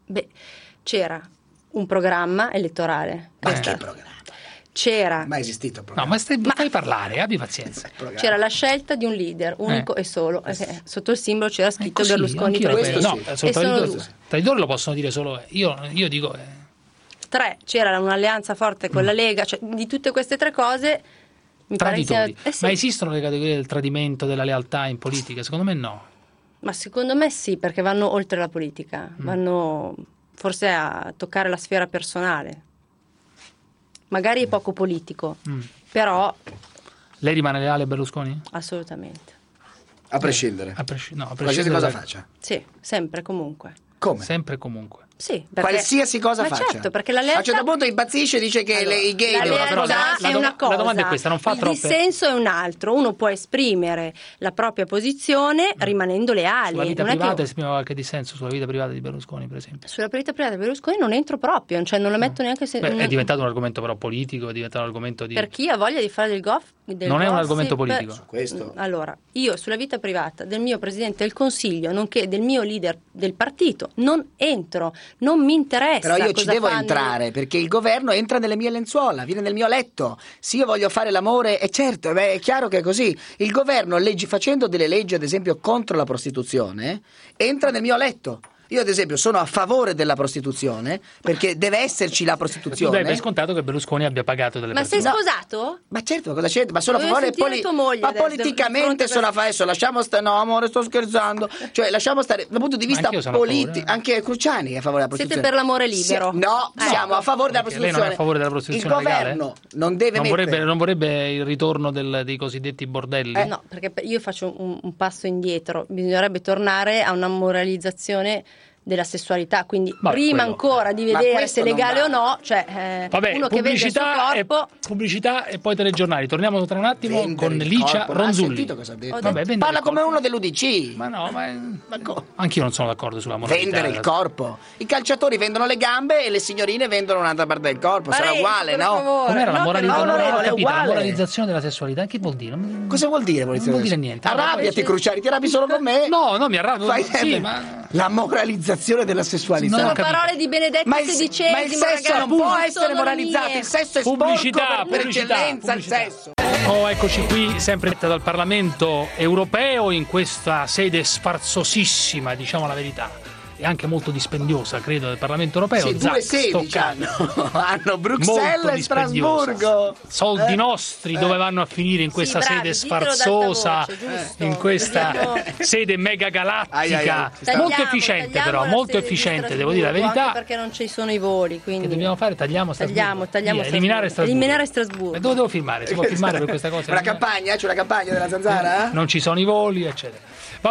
C'era un programma elettorale. Ma che programma? C'era. Mai esistito il programma? No, ma fai parlare, abbi pazienza. C'era la scelta di un leader unico e solo. Sotto il simbolo c'era scritto Berlusconi. Traditori lo possono dire solo. Io dico. 3. C'era un'alleanza forte con la Lega, cioè di tutte queste 3 cose. Traditori. Ma esistono le categorie del tradimento, della lealtà in politica? Secondo me no. Ma secondo me sì, perché vanno oltre la politica, vanno forse a toccare la sfera personale. Magari è poco politico, però... Lei rimane leale a Berlusconi? Assolutamente. A prescindere? Qualsiasi cosa faccia? Sì, sempre, comunque. Come? Sempre, comunque. Sì, perché... Qualsiasi cosa faccia. Certo, perché la lealtà... A un certo punto impazzisce e dice che i gay devono... La lealtà è una cosa, la domanda è questa, non fa il dissenso è un altro. Uno può esprimere la propria posizione rimanendo leali. Sulla vita privata esprimeva qualche dissenso sulla vita privata di Berlusconi, per esempio? Sulla vita privata di Berlusconi non entro proprio, cioè non lo metto neanche se... È diventato un argomento però politico, è diventato un argomento di... Per chi ha voglia di fare del non è un argomento politico. Su questo. Allora, io sulla vita privata del mio Presidente del Consiglio, nonché del mio leader del partito, non entro, non mi interessa. Però io ci devo entrare, perché il governo entra nelle mie lenzuola, viene nel mio letto. Se io voglio fare l'amore, è certo, è chiaro che è così. Il governo, facendo delle leggi, ad esempio, contro la prostituzione, entra nel mio letto. Io ad esempio sono a favore della prostituzione perché deve esserci la prostituzione. Tu dai per scontato che Berlusconi abbia pagato delle persone. Ma sei sposato? Ma certo, cosa c'è? Ma sono a favore ma politicamente sono a favore. Adesso lasciamo stare. No, amore, sto scherzando. Cioè, lasciamo stare dal punto di vista politico. Anche Cruciani è a favore della prostituzione. Siete per l'amore libero? Siamo a favore della prostituzione. Lei non è a favore della prostituzione il governo non deve non vorrebbe il ritorno dei cosiddetti bordelli? No, perché io faccio un passo indietro. Bisognerebbe tornare a una moralizzazione della sessualità, quindi prima ancora di vedere se è legale o no, cioè uno che vende il suo corpo. Pubblicità e poi telegiornali. Torniamo tra un attimo con Licia Ronzulli. Cosa ha detto? Parla come uno dell'UDC. Ma no, anch'io non sono d'accordo sulla moralità. Vendere il corpo. I calciatori vendono le gambe e le signorine vendono un'altra parte del corpo. Sarà uguale, no? Com'era la moralità? La moralizzazione della sessualità, che vuol dire? Cosa vuol dire? Non vuol dire niente. Arrabbiati, Cruciani, ti arrabbi solo con me? No, mi arrabbio. La moralizzazione della sessualità. Sono parole di Benedetto XVI. Ma il sesso non può essere moralizzato. Il sesso è sporco per eccellenza. Il sesso. Eccoci qui, sempre dal Parlamento europeo, in questa sede sfarzosissima, diciamo la verità, e anche molto dispendiosa, credo, del Parlamento europeo. Sì, due sedi hanno Bruxelles e Strasburgo. Soldi nostri dove vanno a finire in questa sede sfarzosa, in questa sede mega galattica. Molto efficiente però, molto efficiente, devo dire la verità. Anche perché non ci sono i voli, quindi. Che dobbiamo fare? Tagliamo eliminare Strasburgo. E dove devo filmare? Si può filmare per questa cosa? C'è una campagna della Zanzara? Non ci sono i voli, eccetera.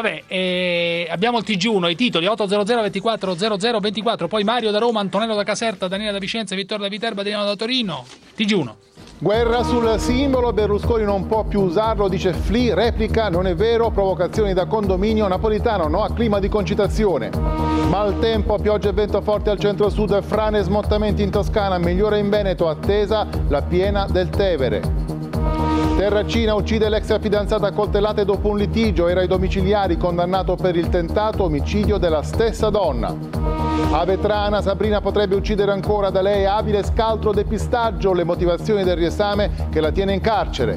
Vabbè, abbiamo il TG1, i titoli 800 24 00 24, poi Mario da Roma, Antonello da Caserta, Daniele da Vicenza, Vittorio da Viterbo, Daniele da Torino. TG1. Guerra sul simbolo, Berlusconi non può più usarlo, dice Fli, replica, non è vero, provocazioni da condominio, Napolitano no a clima di concitazione. Maltempo, pioggia e vento forte al centro-sud, frane e smottamenti in Toscana, migliore in Veneto, attesa la piena del Tevere. Terracina uccide l'ex fidanzata a coltellate dopo un litigio, era ai domiciliari, condannato per il tentato omicidio della stessa donna. A Vetrana, Sabrina potrebbe uccidere ancora, da lei abile scaltro depistaggio, le motivazioni del riesame che la tiene in carcere.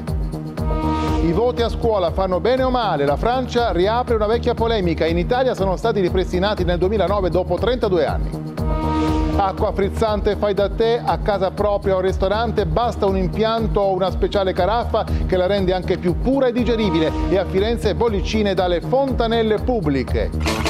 I voti a scuola fanno bene o male? La Francia riapre una vecchia polemica, in Italia sono stati ripristinati nel 2009 dopo 32 anni. Acqua frizzante fai da te a casa propria o al ristorante, basta un impianto o una speciale caraffa che la rende anche più pura e digeribile, e a Firenze bollicine dalle fontanelle pubbliche.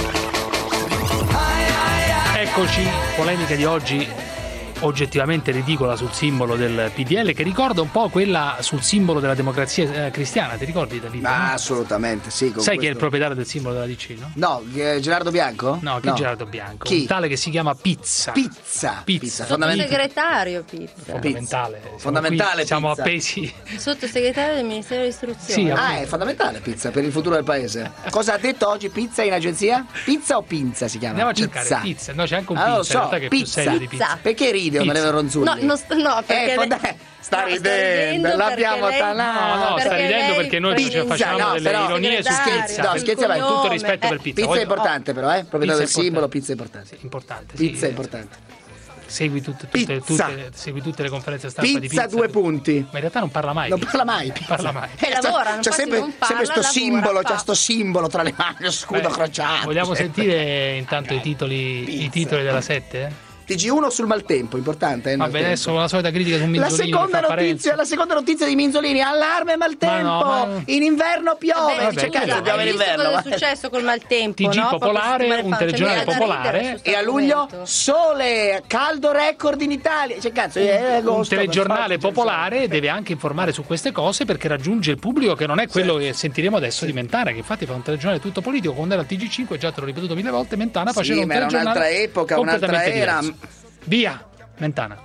Eccoci, polemica di oggi oggettivamente ridicola sul simbolo del PDL, che ricorda un po' quella sul simbolo della Democrazia Cristiana, ti ricordi Davide? Ma assolutamente sì. Sai chi è il proprietario del simbolo della DC, no? No, Gerardo Bianco? No, Gerardo Bianco? Chi? Un tale che si chiama Pizza. Sottosegretario Pizza. Fondamentale. Siamo appesi. Sottosegretario del Ministero dell'Istruzione. Sì, è fondamentale Pizza per il futuro del paese. Cosa ha detto oggi Pizza in agenzia? Pizza o Pinza si chiama? Andiamo a cercare Pizza. No, c'è anche un Pizza, in realtà, che è più serio di Pizza. Perché ride onorevole Ronzulli? No, perché sta ridendo, l'abbiamo No, sta ridendo perché noi facciamo delle ironie su Pizza. No, scherzi, vai, tutto rispetto per Pizza. Pizza è importante però, proprietario del simbolo, Pizza è importante. Importante. Pizza è importante. Segui tutte le conferenze stampa di Pizza. 2 punti. Ma in realtà non parla mai. Non parla mai. C'è sempre sto simbolo, c'è sto simbolo tra le mani, lo scudo crociato. Vogliamo sentire intanto i titoli della 7? TG1 sul maltempo, importante. Vabbè, adesso la solita critica su Minzolini. La seconda notizia di Minzolini, allarme maltempo. In inverno piove. Dice cazzo, abbiamo l'inverno. Cosa è successo col maltempo? TG popolare, un telegiornale popolare. E a luglio sole, caldo record in Italia. Un telegiornale popolare deve anche informare su queste cose, perché raggiunge il pubblico che non è quello che sentiremo adesso di Mentana, che infatti fa un telegiornale tutto politico. Quando era al TG5, già te l'ho ripetuto 1000 volte, Mentana faceva un telegiornale. Un'altra epoca, un'altra era. Via Mentana.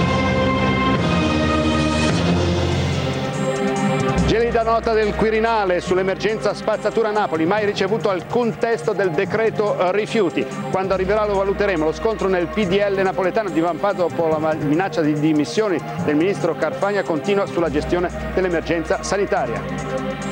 Gelida nota del Quirinale sull'emergenza spazzatura a Napoli, mai ricevuto alcun testo del decreto rifiuti. Quando arriverà lo valuteremo. Lo scontro nel PDL napoletano, divampato dopo la minaccia di dimissioni del ministro Carfagna, continua sulla gestione dell'emergenza sanitaria.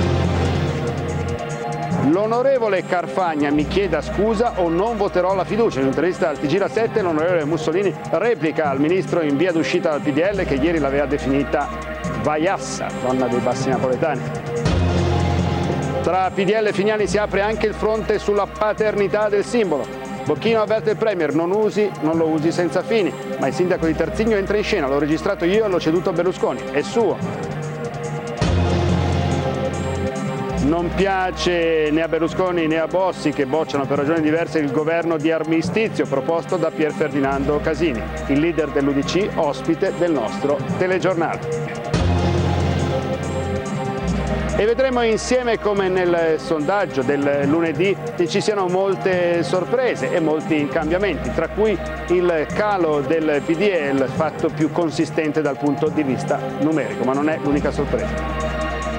L'onorevole Carfagna mi chieda scusa o non voterò la fiducia. In un'intervista al TG La 7 l'onorevole Mussolini replica al ministro in via d'uscita dal PDL, che ieri l'aveva definita vaiassa, donna dei bassi napoletani. Tra PDL e Fignani si apre anche il fronte sulla paternità del simbolo. Bocchino avverte il Premier, non lo usi senza fini, ma il sindaco di Terzigno entra in scena, l'ho registrato io e l'ho ceduto a Berlusconi, è suo. Non piace né a Berlusconi né a Bossi, che bocciano per ragioni diverse il governo di armistizio proposto da Pier Ferdinando Casini, il leader dell'UDC, ospite del nostro telegiornale. E vedremo insieme come nel sondaggio del lunedì ci siano molte sorprese e molti cambiamenti, tra cui il calo del PDL fatto più consistente dal punto di vista numerico, ma non è l'unica sorpresa.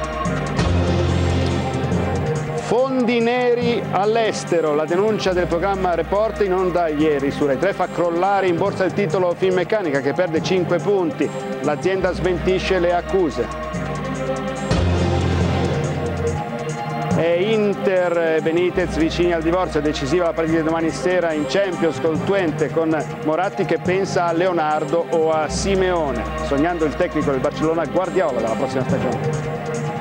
Fondi neri all'estero, la denuncia del programma Report in onda ieri su Rai 3 fa crollare in borsa il titolo Finmeccanica che perde 5 punti, l'azienda smentisce le accuse. E Inter e Benitez vicini al divorzio, decisiva la partita di domani sera in Champions col Twente con Moratti che pensa a Leonardo o a Simeone, sognando il tecnico del Barcellona Guardiola dalla prossima stagione.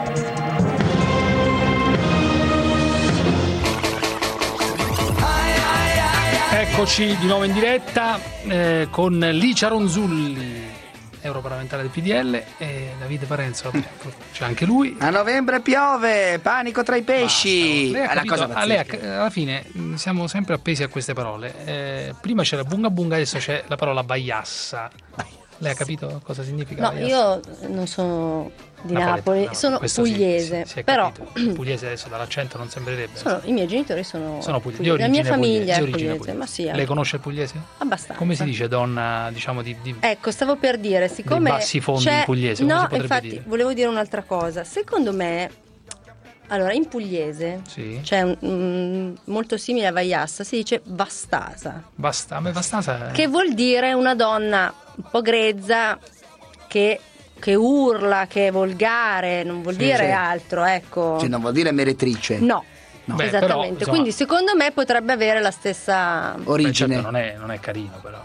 Eccoci di nuovo in diretta con Licia Ronzulli, europarlamentare del PDL, e Davide Parenzo, c'è anche lui. A novembre piove, panico tra i pesci. Alla fine siamo sempre appesi a queste parole. Prima c'era bunga bunga, adesso c'è la parola baiassa. Lei ha capito cosa significa? No, baiassa? Io non sono di Napoli, sono pugliese, si però pugliese adesso dall'accento non sembrerebbe. I miei genitori sono pugliesi. La mia famiglia è pugliese. Ma sì, lei conosce il pugliese? Abbastanza. Come si dice donna, diciamo di Ecco, stavo per dire, siccome bassi fondi in pugliese, no, infatti volevo dire un'altra cosa. Secondo me, allora, in pugliese c'è molto simile a vaiassa, si dice vastasa. Vastasa che vuol dire una donna un po' grezza che urla, che è volgare, non vuol dire altro, ecco. Cioè non vuol dire meretrice. No. Esattamente. Però, insomma, quindi secondo me potrebbe avere la stessa origine. Certo, non è carino però.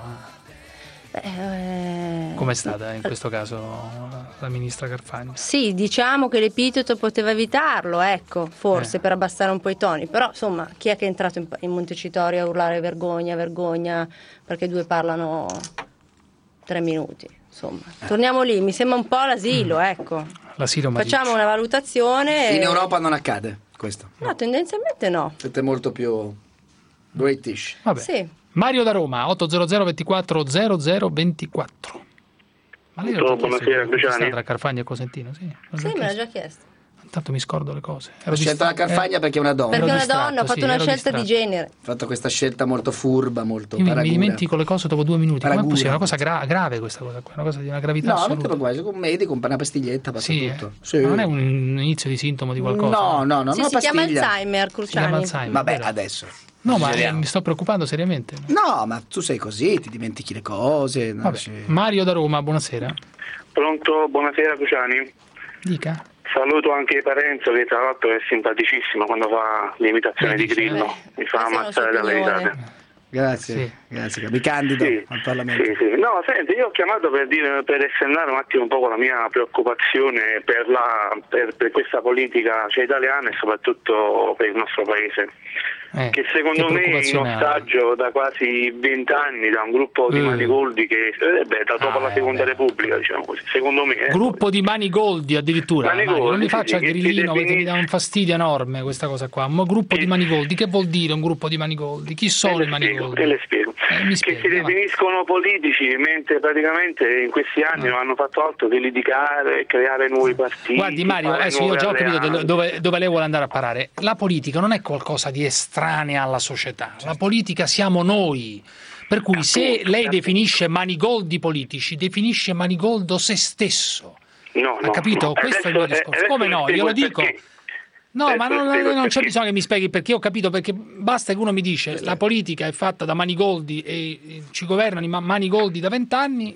Com'è stata in questo caso la ministra Carfagna? Sì, diciamo che l'epiteto poteva evitarlo, ecco, forse per abbassare un po' i toni, però insomma chi è che è entrato in Montecitorio a urlare vergogna, vergogna, perché due parlano 3 minuti, insomma. Torniamo lì, mi sembra un po' l'asilo, ecco. L'asilo facciamo una valutazione. In Europa non accade questo. No, tendenzialmente no. Siete molto più British. Vabbè. Sì. Mario da Roma, 800 24 0024. Ma lei buonasera, Luciani. Tra Carfagna e Cosentino? Sì, me l'ha già chiesto. Intanto mi scordo le cose. Ho scelto la Carfagna perché è una donna. Perché è una donna, ho fatto una scelta di genere. Ho fatto questa scelta molto furba, molto mi dimentico le cose dopo 2 minuti. Ma è possibile? È una cosa grave questa cosa qua, una cosa di una gravità assoluta. No, non te lo guai, con un medico, una pastiglietta, passa tutto. Sì. Ma non è un inizio di sintomo di qualcosa? No, si chiama Alzheimer, Cruciani. Vabbè, adesso. No, ma mi sto preoccupando seriamente. No, ma tu sei così, ti dimentichi le cose. Mario da Roma, buonasera. Pronto, buonasera Cruciani. Dica. Saluto anche Parenzo che tra l'altro è simpaticissimo quando fa l'imitazione di Grillo, mi fa ammazzare dalle risate. Grazie, mi candido al Parlamento. Sì. No, senti, io ho chiamato per esternare un attimo un po' la mia preoccupazione per questa politica italiana e soprattutto per il nostro paese. Che secondo me in ostaggio da quasi 20 anni da un gruppo di manigoldi che da dopo la seconda Repubblica, diciamo così, secondo me gruppo di manigoldi addirittura. Non mi faccia il grillino perché mi dà un fastidio enorme questa cosa qua. Un gruppo di manigoldi, che vuol dire un gruppo di manigoldi? Chi sono i manigoldi? Te le spiego. Che si definiscono politici mentre praticamente in questi anni non hanno fatto altro che litigare, creare nuovi partiti. Guardi Mario, adesso io già ho capito dove lei vuole andare a parare. La politica non è qualcosa di estranea alla società, la politica siamo noi, per cui se lei definisce manigoldi politici, definisce manigoldo se stesso. Ha capito? Questo è il mio discorso. Come no? Io lo dico. No, ma non c'è bisogno che mi spieghi, perché ho capito, perché basta che uno mi dice la politica è fatta da manigoldi e ci governano i manigoldi da 20 anni,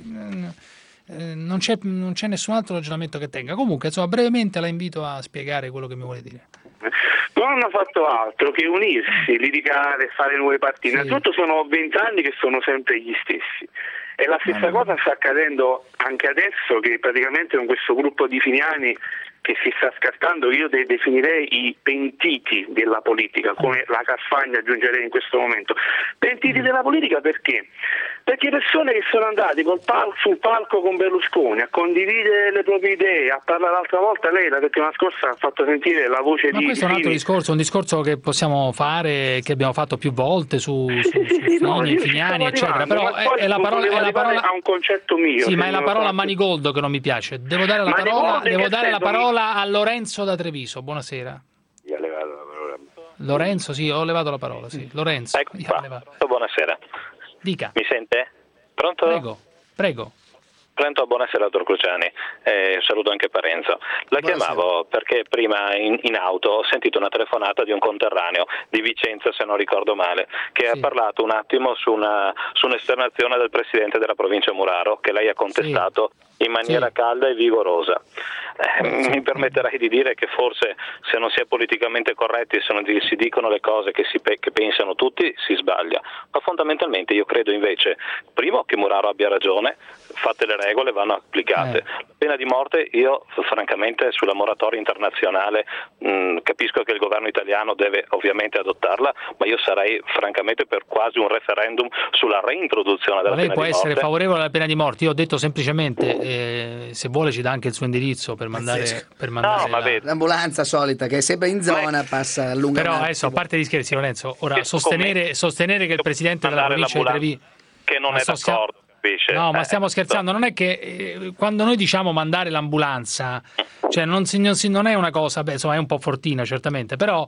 non c'è nessun altro ragionamento che tenga. Comunque, insomma, brevemente la invito a spiegare quello che mi vuole dire. Non hanno fatto altro che unirsi, litigare, fare nuove partite. Innanzitutto sono 20 anni che sono sempre gli stessi. E la stessa cosa sta accadendo anche adesso, che praticamente con questo gruppo di finiani che si sta scartando, io definirei i pentiti della politica, come la Carfagna aggiungerei in questo momento. Pentiti della politica perché? Perché persone che sono andati sul palco con Berlusconi a condividere le proprie idee, a parlare l'altra volta, lei la settimana scorsa ha fatto sentire la voce di questo è un altro discorso, un discorso che possiamo fare, che abbiamo fatto più volte su Finiani, eccetera, però è la parola a un concetto mio. Sì, ma è la parola Manigoldo che non mi piace. Devo dare la parola a Lorenzo da Treviso. Buonasera. Lorenzo, sì, ho levato la parola, sì. Lorenzo. Ecco qua. Buonasera. Dica. Mi sente? Pronto? Prego. Pronto, buonasera dottor Cruciani, saluto anche Parenzo. La chiamavo perché prima in auto ho sentito una telefonata di un conterraneo di Vicenza, se non ricordo male, che ha parlato un attimo su un'esternazione del presidente della provincia Muraro che lei ha contestato in maniera calda e vigorosa. Mi permetterai di dire che forse se non si è politicamente corretti, se non si dicono le cose che pensano tutti, si sbaglia. Ma fondamentalmente io credo invece, primo, che Muraro abbia ragione, fatte le regole vanno applicate. La pena di morte, io francamente sulla moratoria internazionale capisco che il governo italiano deve ovviamente adottarla, ma io sarei francamente per quasi un referendum sulla reintroduzione della pena di morte. Lei può essere favorevole alla pena di morte, io ho detto semplicemente se vuole ci dà anche il suo indirizzo per mandare l'ambulanza solita che è sempre in zona, passa lungo. Però adesso, a parte gli scherzi, Lorenzo, ora sostenere che il presidente della provincia di Treviso che non è d'accordo. No, ma stiamo scherzando, non è che quando noi diciamo mandare l'ambulanza, cioè non è una cosa, insomma è un po' fortina certamente, però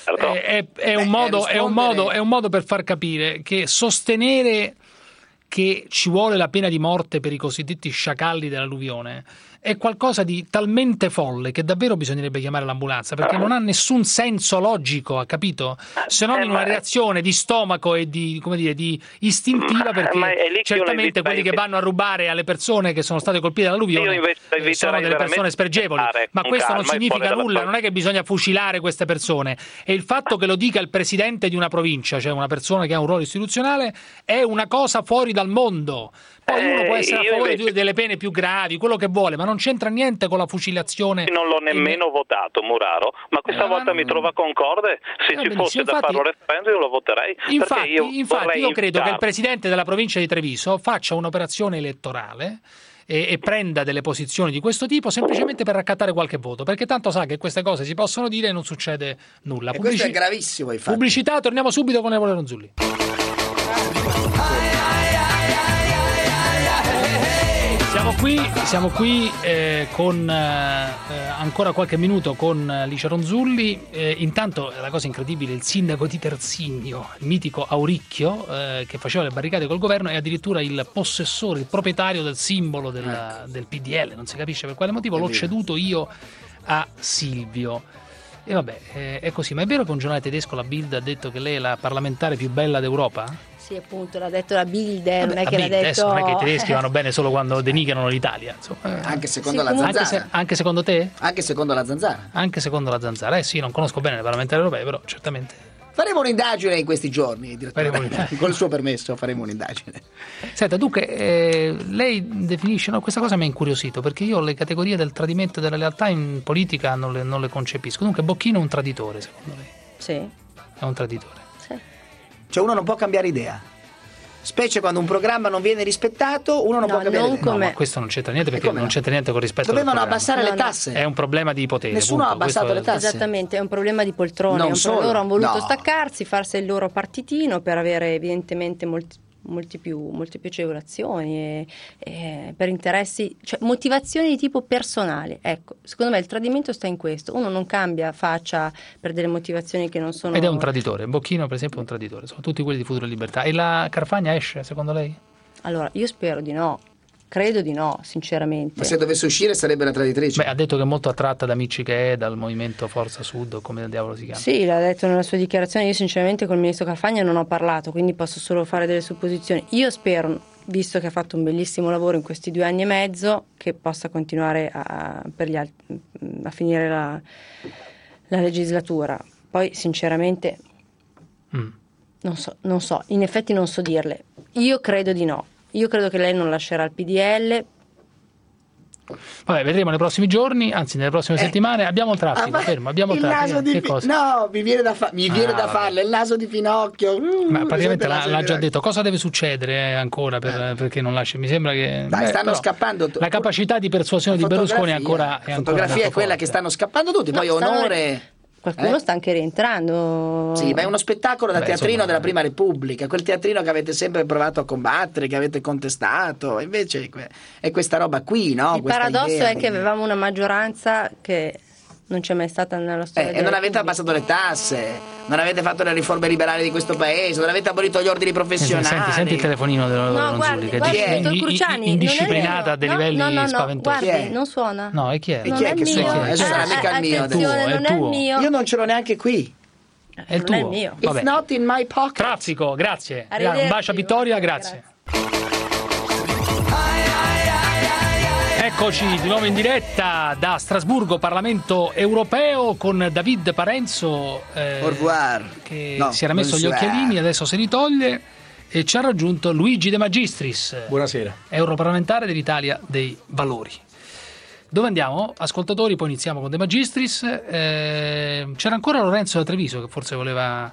è un modo per far capire che sostenere che ci vuole la pena di morte per i cosiddetti sciacalli dell'alluvione è qualcosa di talmente folle che davvero bisognerebbe chiamare l'ambulanza, perché non ha nessun senso logico, ha capito? Se non in una reazione di stomaco e di istintiva, perché certamente quelli che vanno a rubare alle persone che sono state colpite dall'alluvione sono delle persone spregevoli, ma questo non significa nulla, non è che bisogna fucilare queste persone, e il fatto che lo dica il presidente di una provincia, cioè una persona che ha un ruolo istituzionale, è una cosa fuori dal mondo. Poi uno può essere a favore delle pene più gravi, quello che vuole, ma non c'entra niente con la fucilazione. Non l'ho nemmeno votato Muraro, ma questa volta mi trova concorde. Se ci fosse da fare un referendum io lo voterei. Infatti io credo che il presidente della provincia di Treviso faccia un'operazione elettorale e prenda delle posizioni di questo tipo semplicemente per raccattare qualche voto, perché tanto sa che queste cose si possono dire e non succede nulla. E questo è gravissimo, infatti. Pubblicità, torniamo subito con Evole Ronzulli. Siamo qui con ancora qualche minuto con Licia Ronzulli. Intanto la cosa incredibile, il sindaco di Terzigno, il mitico Auricchio, che faceva le barricate col governo, è addirittura il possessore, il proprietario del simbolo del PDL, non si capisce per quale motivo, l'ho ceduto io a Silvio. E vabbè, è così. Ma è vero che un giornale tedesco, la Bild, ha detto che lei è la parlamentare più bella d'Europa? Sì, appunto, l'ha detto la Bild, non è che l'ha detto... Adesso non è che i tedeschi vanno bene solo quando denigrano l'Italia, insomma. Anche secondo la Zanzara. Anche secondo te? Anche secondo la Zanzara. Anche secondo la Zanzara. Sì, non conosco bene le parlamentari europee, però certamente... Faremo un'indagine in questi giorni, con il suo permesso faremo un'indagine. Senta, dunque, lei definisce, questa cosa mi ha incuriosito, perché io le categorie del tradimento e della lealtà in politica non le concepisco. Dunque Bocchino è un traditore, secondo lei? Sì. È un traditore. Sì. Cioè uno non può cambiare idea. Specie quando un programma non viene rispettato, uno non può cambiare idea. No, ma questo non c'entra niente, perché non c'entra niente con rispetto al Dovevano abbassare le tasse. È un problema di potere. Nessuno ha abbassato le tasse. Esattamente, è un problema di poltrone. Loro hanno voluto staccarsi, farsi il loro partitino per avere evidentemente molti più agevolazioni e per interessi, cioè motivazioni di tipo personale. Ecco, secondo me il tradimento sta in questo. Uno non cambia faccia per delle motivazioni che non sono... Ed è un traditore. Bocchino per esempio è un traditore, sono tutti quelli di Futuro e Libertà. E la Carfagna esce secondo lei? Allora, io spero di no. Credo di no, sinceramente. Ma se dovesse uscire sarebbe una traditrice? Beh, ha detto che è molto attratta da amici che è, dal movimento Forza Sud, o come diavolo si chiama. Sì, l'ha detto nella sua dichiarazione. Io sinceramente col ministro Carfagna non ho parlato, quindi posso solo fare delle supposizioni. Io spero, visto che ha fatto un bellissimo lavoro in questi 2 anni e mezzo, che possa continuare a finire la legislatura. Poi sinceramente non so, in effetti non so dirle. Io credo di no. Io credo che lei non lascerà il PDL Vabbè, vedremo nei prossimi giorni, anzi nelle prossime settimane. Abbiamo il traffico, fermo, abbiamo il traffico. Naso di no, mi viene da farlo, il naso di Pinocchio. Ma praticamente l'ha già detto. Cosa deve succedere ancora perché non lascia? Mi sembra che stanno scappando. La capacità di persuasione di Berlusconi è ancora la fotografia è quella che stanno scappando tutti, poi onore. Qualcuno sta anche rientrando. Sì, ma è uno spettacolo da teatrino della Prima Repubblica, quel teatrino che avete sempre provato a combattere, che avete contestato, invece è questa roba qui, no? Il paradosso è che avevamo una maggioranza che non c'è mai stata nella storia. E non avete abbassato le tasse, non avete fatto le riforme liberali di questo paese, non avete abolito gli ordini professionali. Senti il telefonino dello giudice, indisciplinata a dei livelli spaventosi. Guardi, non suona. No, e chi è? Non è mio. Adesso non è mica il mio. Non è il mio. Io non ce l'ho neanche qui. È il tuo. Non è mio. It's not in my pocket. Traffico, grazie. Un bacio a Vittoria, grazie. Eccoci di nuovo in diretta da Strasburgo, Parlamento Europeo, con David Parenzo che si era messo gli occhialini, adesso se li toglie, e ci ha raggiunto Luigi De Magistris. Buonasera. Europarlamentare dell'Italia dei Valori. Dove andiamo? Ascoltatori, poi iniziamo con De Magistris. C'era ancora Lorenzo da Treviso che forse voleva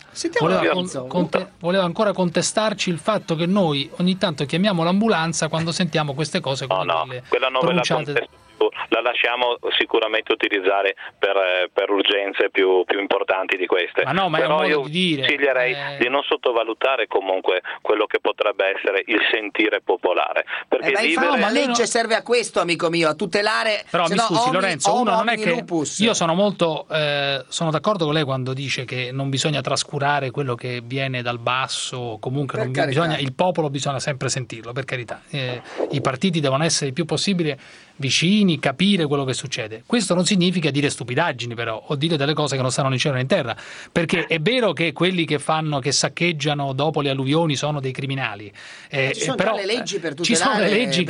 ancora contestarci il fatto che noi ogni tanto chiamiamo l'ambulanza quando sentiamo queste cose come quella non ve la contesto. La lasciamo sicuramente utilizzare per urgenze più importanti di queste. Ma no, ma però è un modo io di dire. Consiglierei di non sottovalutare comunque quello che potrebbe essere il sentire popolare. Perché la legge serve a questo, amico mio, a tutelare. Però mi scusi, Lorenzo, uno non è che lupus. Io sono molto sono d'accordo con lei quando dice che non bisogna trascurare quello che viene dal basso, comunque non bisogna, il popolo bisogna sempre sentirlo, per carità. I partiti devono essere il più possibile vicini, capire quello che succede. Questo non significa dire stupidaggini, però, o dire delle cose che non stanno né in cielo né in terra, perché è vero che quelli che saccheggiano dopo le alluvioni sono dei criminali, ci sono però le leggi per tutelare, ci sono le leggi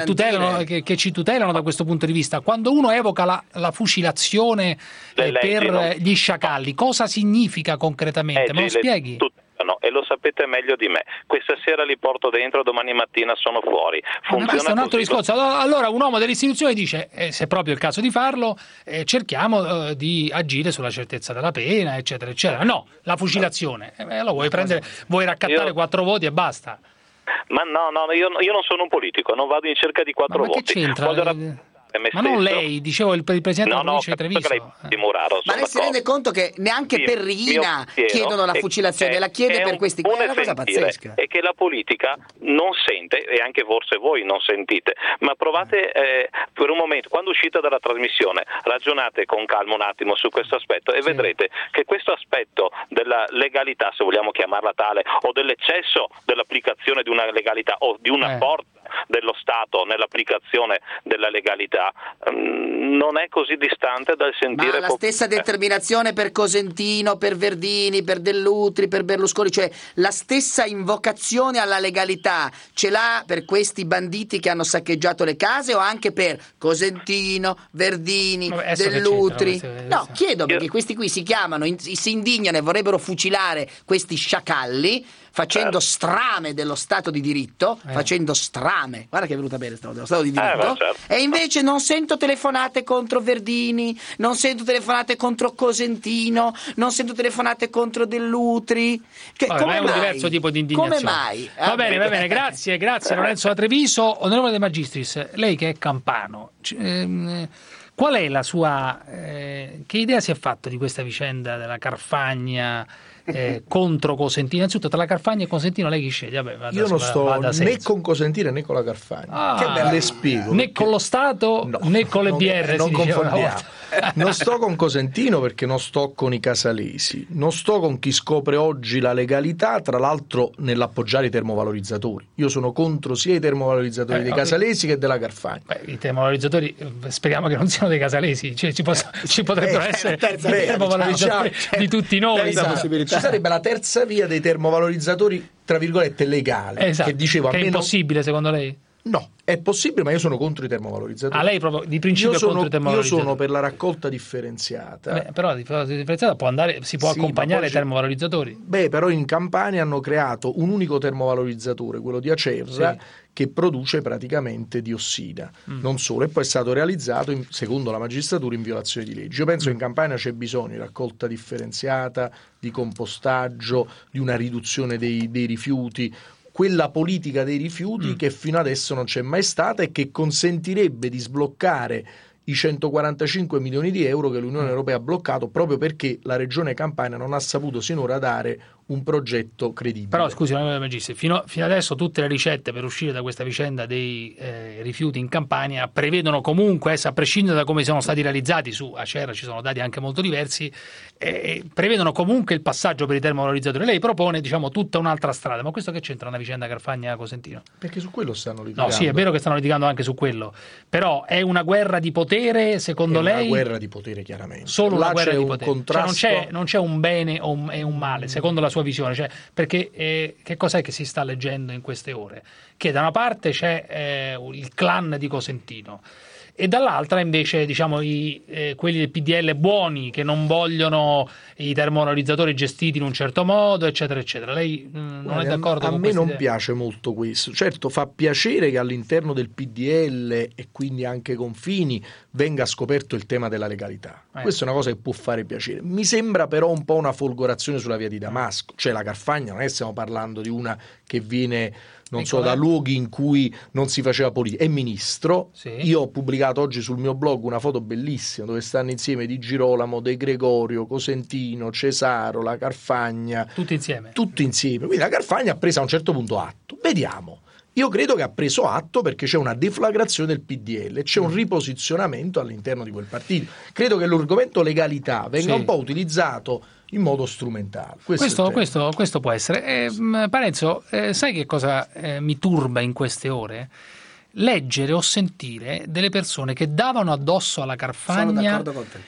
che ci tutelano da questo punto di vista. Quando uno evoca la fucilazione per gli sciacalli, cosa significa concretamente? Me lo spieghi? E lo sapete meglio di me. Questa sera li porto dentro, domani mattina sono fuori. Ma questo è un altro discorso. Allora un uomo delle istituzioni dice se è proprio il caso di farlo, cerchiamo di agire sulla certezza della pena, eccetera, eccetera. No, la fucilazione. Lo vuoi raccattare 4 voti e basta. Ma no, io non sono un politico, non vado in cerca di 4 voti. Ma che c'entra? Ma non lei, dicevo il presidente della provincia di Treviso. Ma lei si rende conto che neanche per Riina chiedono la fucilazione, la chiede per questi. È una cosa pazzesca. E che la politica non sente, e anche forse voi non sentite, ma provate per un momento, quando uscite dalla trasmissione, ragionate con calma un attimo su questo aspetto e vedrete che questo aspetto della legalità, se vogliamo chiamarla tale, o dell'eccesso dell'applicazione di una legalità o di una forza dello Stato nell'applicazione della legalità non è così distante dal sentire. Ma la stessa determinazione per Cosentino, per Verdini, per Dell'Utri, per Berlusconi, cioè la stessa invocazione alla legalità ce l'ha per questi banditi che hanno saccheggiato le case o anche per Cosentino, Verdini, Dell'Utri? No, chiedo perché questi qui si chiamano, si indignano e vorrebbero fucilare questi sciacalli facendo strame dello Stato di diritto, facendo strame, guarda che è venuta bene dello Stato di diritto, e invece non sento telefonate contro Verdini, non sento telefonate contro Cosentino, non sento telefonate contro Dell'Utri. Ma è un diverso tipo di indignazione. Come mai? Va bene, grazie Lorenzo da Treviso. Onorevole De Magistris, lei che è campano, qual è la sua che idea si è fatta di questa vicenda della Carfagna contro Cosentino? Innanzitutto tra la Carfagna e Cosentino lei chi sceglie? Io non sto né con Cosentino né con la Carfagna, le spiego, né con lo Stato né con le BR, non confondiamo. Non sto con Cosentino perché non sto con i casalesi, non sto con chi scopre oggi la legalità, tra l'altro nell'appoggiare i termovalorizzatori. Io sono contro sia i termovalorizzatori dei casalesi che della Carfagna. I termovalorizzatori speriamo che non siano dei casalesi, cioè ci potrebbero essere dei termovalorizzatori di tutti noi. Ci sarebbe la terza via dei termovalorizzatori tra virgolette legali, che dicevo che è impossibile secondo lei? No, è possibile, ma io sono contro i termovalorizzatori. Lei proprio di principio è contro i termovalorizzatori? Io sono per la raccolta differenziata. Però la raccolta differenziata si può accompagnare ai termovalorizzatori. Però in Campania hanno creato un unico termovalorizzatore, quello di Acerra, che produce praticamente diossina. Non solo, e poi è stato realizzato, secondo la magistratura, in violazione di legge. Io penso che in Campania c'è bisogno di raccolta differenziata, di compostaggio, di una riduzione dei rifiuti, quella politica dei rifiuti che fino adesso non c'è mai stata e che consentirebbe di sbloccare i 145 milioni di euro che l'Unione Europea ha bloccato proprio perché la Regione Campania non ha saputo sinora dare un progetto credibile. Però scusi, Magistri, fino adesso tutte le ricette per uscire da questa vicenda dei rifiuti in Campania prevedono comunque, a prescindere da come sono stati realizzati, su Acerra ci sono dati anche molto diversi, prevedono comunque il passaggio per i termovalorizzatori. Lei propone, tutta un'altra strada, ma questo che c'entra una vicenda Carfagna-Cosentino? Perché su quello stanno litigando. No, sì, è vero che stanno litigando anche su quello, però è una guerra di potere, secondo lei? È una guerra di potere, chiaramente. Solo una guerra di potere. Contrasto... non c'è un bene e un male, secondo la sua visione, perché che cos'è che si sta leggendo in queste ore? Che da una parte c'è il clan di Cosentino e dall'altra invece quelli del PDL buoni che non vogliono i termovalorizzatori gestiti in un certo modo, eccetera eccetera. Lei non è d'accordo con questo? A me non idea? piace molto questo. Certo, fa piacere che all'interno del PDL e quindi anche con Fini venga scoperto il tema della legalità. Questa è una cosa che può fare piacere. Mi sembra però un po' una folgorazione sulla via di Damasco. Cioè la Carfagna non è, stiamo parlando di una che viene da luoghi in cui non si faceva politica, è ministro. Io ho pubblicato oggi sul mio blog una foto bellissima dove stanno insieme Di Girolamo, De Gregorio, Cosentino, Cesaro, la Carfagna, tutti insieme. Quindi la Carfagna ha preso a un certo punto atto. Vediamo. Io credo che ha preso atto perché c'è una deflagrazione del PDL, c'è un riposizionamento all'interno di quel partito. Credo che l'argomento legalità venga un po' utilizzato in modo strumentale. Questo può essere. Parenzo, sai che cosa mi turba in queste ore? Leggere o sentire delle persone che davano addosso alla Carfagna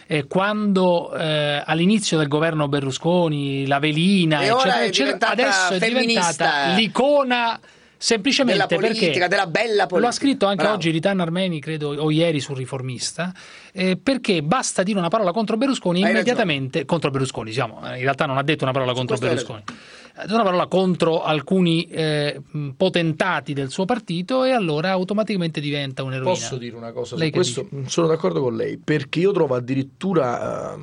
quando all'inizio del governo Berlusconi, la velina, eccetera, adesso è diventata l'icona semplicemente della politica, perché della bella politica. Lo ha scritto anche oggi Ritan Armeni, credo, o ieri sul Riformista, perché basta dire una parola contro Berlusconi immediatamente contro Berlusconi, in realtà non ha detto una parola contro Berlusconi, ha detto una parola contro alcuni potentati del suo partito e allora automaticamente diventa un'eroina. Posso dire una cosa su questo? Sono d'accordo con lei, perché io trovo addirittura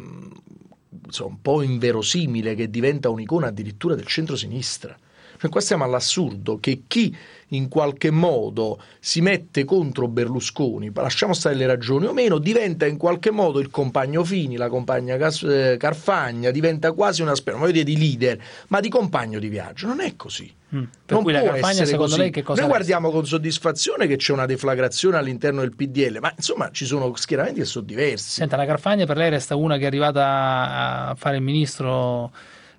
un po' inverosimile che diventa un'icona addirittura del centro-sinistra. Qua stiamo all'assurdo che chi in qualche modo si mette contro Berlusconi, lasciamo stare le ragioni o meno, diventa in qualche modo il compagno Fini, la compagna Carfagna, diventa quasi una specie, non voglio dire di leader, ma di compagno di viaggio. Non è così. Per non cui la Carfagna, secondo lei, che cosa? Noi guardiamo con soddisfazione che c'è una deflagrazione all'interno del PDL, ma insomma ci sono schieramenti che sono diversi. Senta, la Carfagna per lei resta una che è arrivata a fare il ministro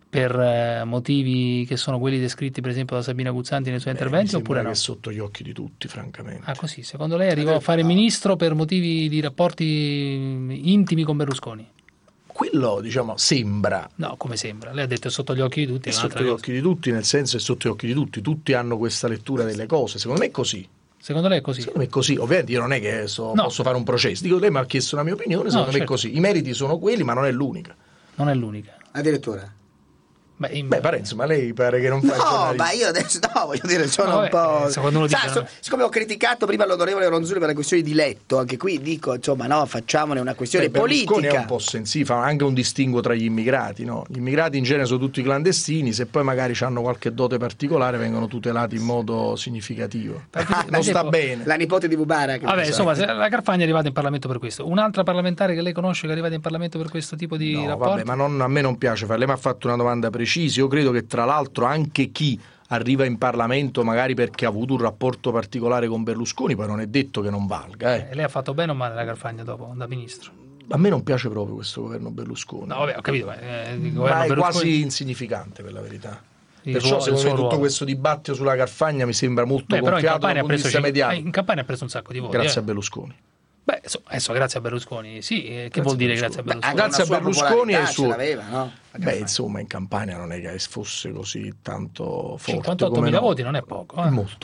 per motivi che sono quelli descritti per esempio da Sabina Guzzanti nei suoi interventi, oppure no? Che è sotto gli occhi di tutti, francamente. Così, secondo lei arrivò a fare ministro per motivi di rapporti intimi con Berlusconi? Quello, sembra. No, come sembra? Lei ha detto è sotto gli occhi di tutti. È sotto gli occhi di tutti, nel senso è sotto gli occhi di tutti. Tutti hanno questa lettura delle cose. Secondo me è così. Secondo lei è così? Secondo me è così. Ovviamente io non è che posso fare un processo. Dico, lei mi ha chiesto la mia opinione, secondo me è così. I meriti sono quelli, ma non è l'unica. Non è l'unica. Addirittura. Parenzo, ma lei pare che non fa il giornalista. Ma io adesso voglio dire, sono un po'. Siccome ho criticato prima l'onorevole Ronzulli per la questione di Letto, anche qui dico, facciamone una questione politica. Berlusconi è un po' sensibile, fa anche un distinguo tra gli immigrati, no? Gli immigrati in genere sono tutti clandestini, se poi magari hanno qualche dote particolare vengono tutelati in modo significativo. Non sta bene. La nipote di Mubarak. Insomma, la Carfagna è arrivata in Parlamento per questo. Un'altra parlamentare che lei conosce che è arrivata in Parlamento per questo tipo di rapporti? Ma a me non piace farle. Lei mi ha fatto una domanda precisa. Io credo che tra l'altro anche chi arriva in Parlamento magari perché ha avuto un rapporto particolare con Berlusconi poi non è detto che non valga. Lei ha fatto bene o male la Carfagna dopo da ministro? A me non piace proprio questo governo Berlusconi. No, vabbè, ho capito, ma è quasi insignificante per la verità. Perciò secondo me tutto questo dibattito sulla Carfagna mi sembra molto gonfiato dal punto di vista mediatico. In Campania ha preso un sacco di voti. Grazie a Berlusconi. Adesso grazie a Berlusconi, che vuol dire grazie a Berlusconi? Grazie a Berlusconi e ai suoi. No? Insomma, in Campania non è che fosse così tanto forte. 58.000 voti non è poco. Molto.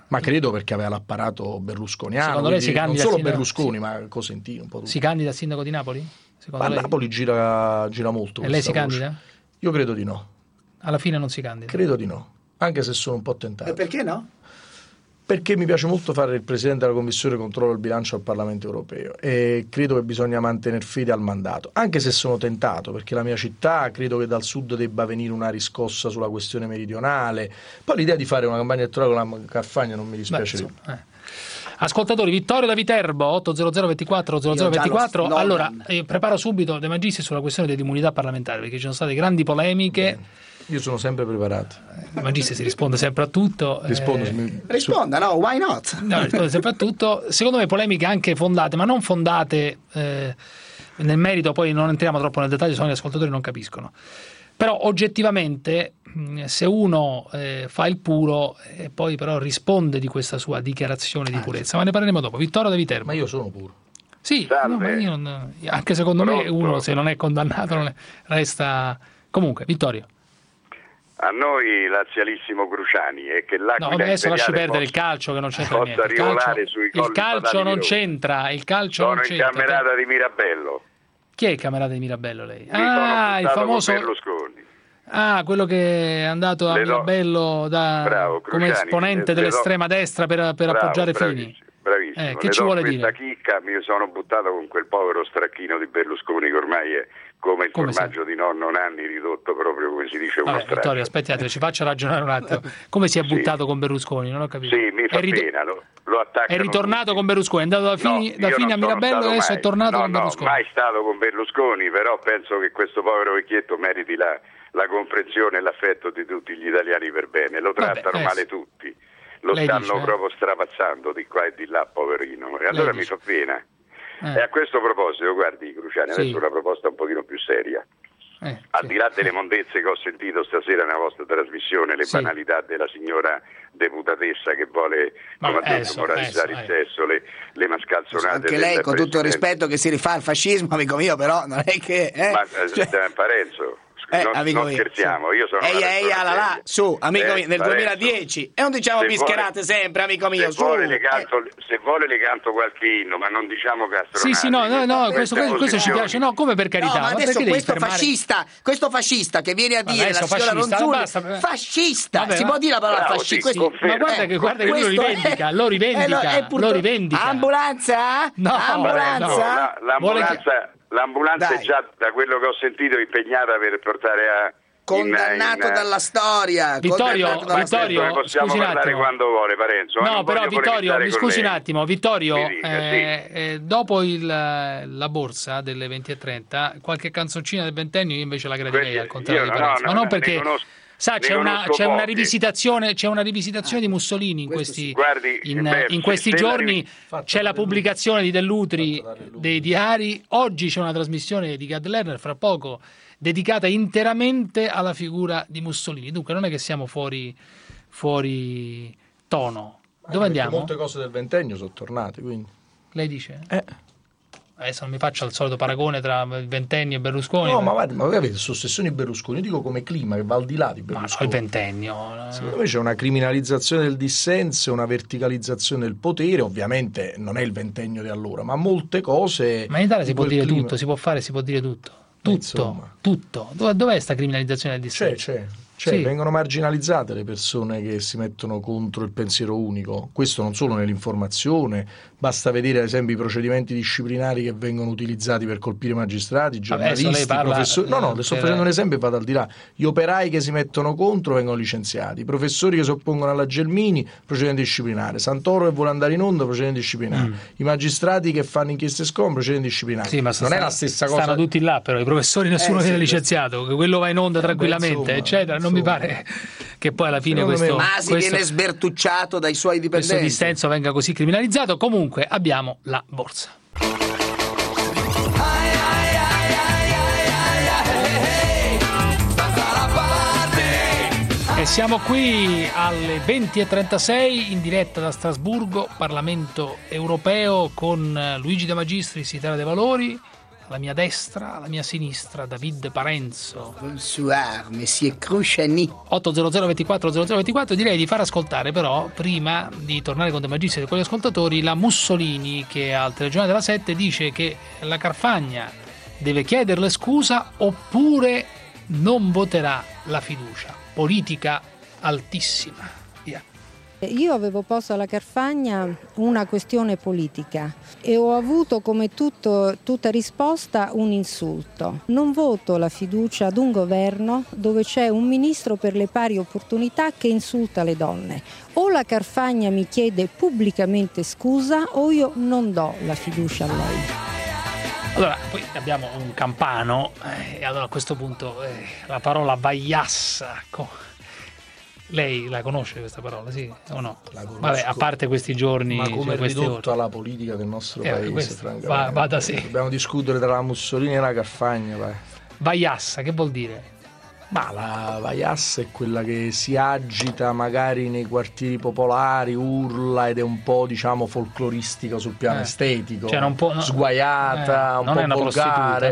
Ma credo perché aveva l'apparato berlusconiano. Secondo lei si candida non solo Berlusconi, ma Cosentino. Un po' si candida a sindaco di Napoli? Ma lei? Napoli gira molto. E lei si candida? Io credo di no. Alla fine non si candida? Credo di no, anche se sono un po' tentato. E perché no? Perché mi piace molto fare il presidente della Commissione Controllo del Bilancio al Parlamento Europeo e credo che bisogna mantenere fede al mandato, anche se sono tentato, perché la mia città credo che dal sud debba venire una riscossa sulla questione meridionale. Poi l'idea di fare una campagna elettorale con la Carfagna non mi dispiace. Ascoltatori, Vittorio da Viterbo 800 24 0024. Allora, preparo subito De Magistris sulla questione dell'immunità parlamentare, perché ci sono state grandi polemiche. Bene. Io sono sempre preparato. De Magistris si risponde sempre a tutto. Risponda, no, why not? No, risponde sempre a tutto. Secondo me polemiche anche fondate, ma non fondate nel merito, poi non entriamo troppo nel dettaglio, se no gli ascoltatori non capiscono. Però oggettivamente se uno fa il puro e poi però risponde di questa sua dichiarazione di purezza, ma ne parleremo dopo. Vittorio da Viterbo. Ma io sono puro. Sì, no, ma io anche secondo me uno se non è condannato resta... Comunque, Vittorio. A noi lazialissimo Cruciani è che l'Aquila adesso lasci perdere il calcio che non c'entra niente. Il calcio non c'entra, il calcio non c'entra. Sono in camerata di Mirabello. Chi è il camerata di Mirabello lei? Il famoso Berlusconi. Quello che è andato a Mirabello come esponente dell'estrema destra per appoggiare Fini. Bravissimo. Che ci vuole dire? Chicca, mi sono buttato con quel povero stracchino di Berlusconi che ormai è come il formaggio di nonno Nanni ridotto proprio, come si dice, uno straccio. Vittorio, aspettate, ci faccia ragionare un attimo. Come si è buttato con Berlusconi? Non ho capito. Sì, mi fa pena, lo attaccano. È ritornato con Berlusconi, è andato da Fini a Mirabello e adesso è tornato con Berlusconi. No, mai stato con Berlusconi, però penso che questo povero vecchietto meriti la comprensione e l'affetto di tutti gli italiani per bene. Lo trattano male tutti. Lo stanno proprio strapazzando di qua e di là, poverino. E allora mi fa pena. E a questo proposito, guardi Cruciani, adesso una proposta un pochino più seria. Al di là delle mondezze che ho sentito stasera nella vostra trasmissione, le banalità della signora deputatessa che vuole, come ha detto, moralizzare il sesso, le mascalzonate. Anche lei, con tutto il rispetto che si rifà al fascismo, amico mio, però non è che... Ma Parenzo... non scherziamo, io sono su, amico mio, nel 2010 e non diciamo bischerate sempre, amico mio. Se vuole le canto qualche inno, ma non diciamo castronate. Sì, no, questo ci piace, no, come per carità. No, ma adesso questo fascista che viene a dire la signora Ronzulli, fascista, si può dire la parola fascista? Ma guarda che lo rivendica. Ambulanza? No, l'ambulanza è già, da quello che ho sentito, impegnata per portare a... Condannato dalla storia. Vittorio, possiamo parlare quando vuole, Parenzo. No, però Vittorio, mi scusi un attimo. Vittorio, dopo la borsa delle 20:30, qualche canzoncina del ventennio io invece la gradirei, al contrario di Parenzo. Ma non perché... Sa, c'è una rivisitazione di Mussolini in questi giorni. C'è la pubblicazione di Dell'Utri dei diari. Oggi c'è una trasmissione di Gad Lerner, fra poco, dedicata interamente alla figura di Mussolini. Dunque non è che siamo fuori tono. Dove andiamo? Molte cose del ventennio sono tornate, quindi. Lei dice? Adesso non mi faccia il solito paragone tra ventennio e Berlusconi. No, ma avete su ossessioni Berlusconi, io dico come clima che va al di là di Berlusconi. Ma il ventennio. Secondo me c'è una criminalizzazione del dissenso, una verticalizzazione del potere, ovviamente non è il ventennio di allora, ma molte cose. Ma in Italia si può dire tutto, si può dire tutto. Tutto. Dov'è sta criminalizzazione del dissenso? C'è. Vengono marginalizzate le persone che si mettono contro il pensiero unico, questo non solo nell'informazione, basta vedere ad esempio i procedimenti disciplinari che vengono utilizzati per colpire magistrati, giornalisti, professori. No, le sto facendo un esempio e vado al di là. Gli operai che si mettono contro vengono licenziati, i professori che si oppongono alla Gelmini, procedimento disciplinare, Santoro che vuole andare in onda, procedimento disciplinare, i magistrati che fanno inchieste SCOM, procedimento disciplinare. Sì, ma non è la stessa cosa. Stanno tutti là, però i professori nessuno viene licenziato, quello va in onda tranquillamente, eccetera. Non mi pare che poi alla fine questo viene sbertucciato dai suoi dipendenti. Questo dissenso venga così criminalizzato. Comunque abbiamo la borsa. E siamo qui alle 20:36 in diretta da Strasburgo, Parlamento europeo, con Luigi De Magistris, Italia dei Valori, alla mia destra, alla mia sinistra, David Parenzo. Bonsoir, Monsieur Cruciani. 800 24 0024. Direi di far ascoltare però, prima di tornare con De Magistris e con gli ascoltatori, la Mussolini, che al telegiornale della 7 dice che la Carfagna deve chiederle scusa oppure non voterà la fiducia. Politica altissima. Via. Io avevo posto alla Carfagna una questione politica e ho avuto come tutta risposta un insulto. Non voto la fiducia ad un governo dove c'è un ministro per le pari opportunità che insulta le donne. O la Carfagna mi chiede pubblicamente scusa o io non do la fiducia a lei. Allora, poi abbiamo un campano e allora a questo punto la parola vaiassa. Lei la conosce questa parola, sì o no? Vabbè, a parte questi giorni. Ma come è ridotto alla politica del nostro paese, francamente. Va da sé. Dobbiamo discutere tra la Mussolini e la Carfagna. Vaiassa, che vuol dire? Ma la vaiassa è quella che si agita magari nei quartieri popolari, urla ed è un po', diciamo, folcloristica sul piano estetico. Cioè sguaiata, un non po' è una volgare.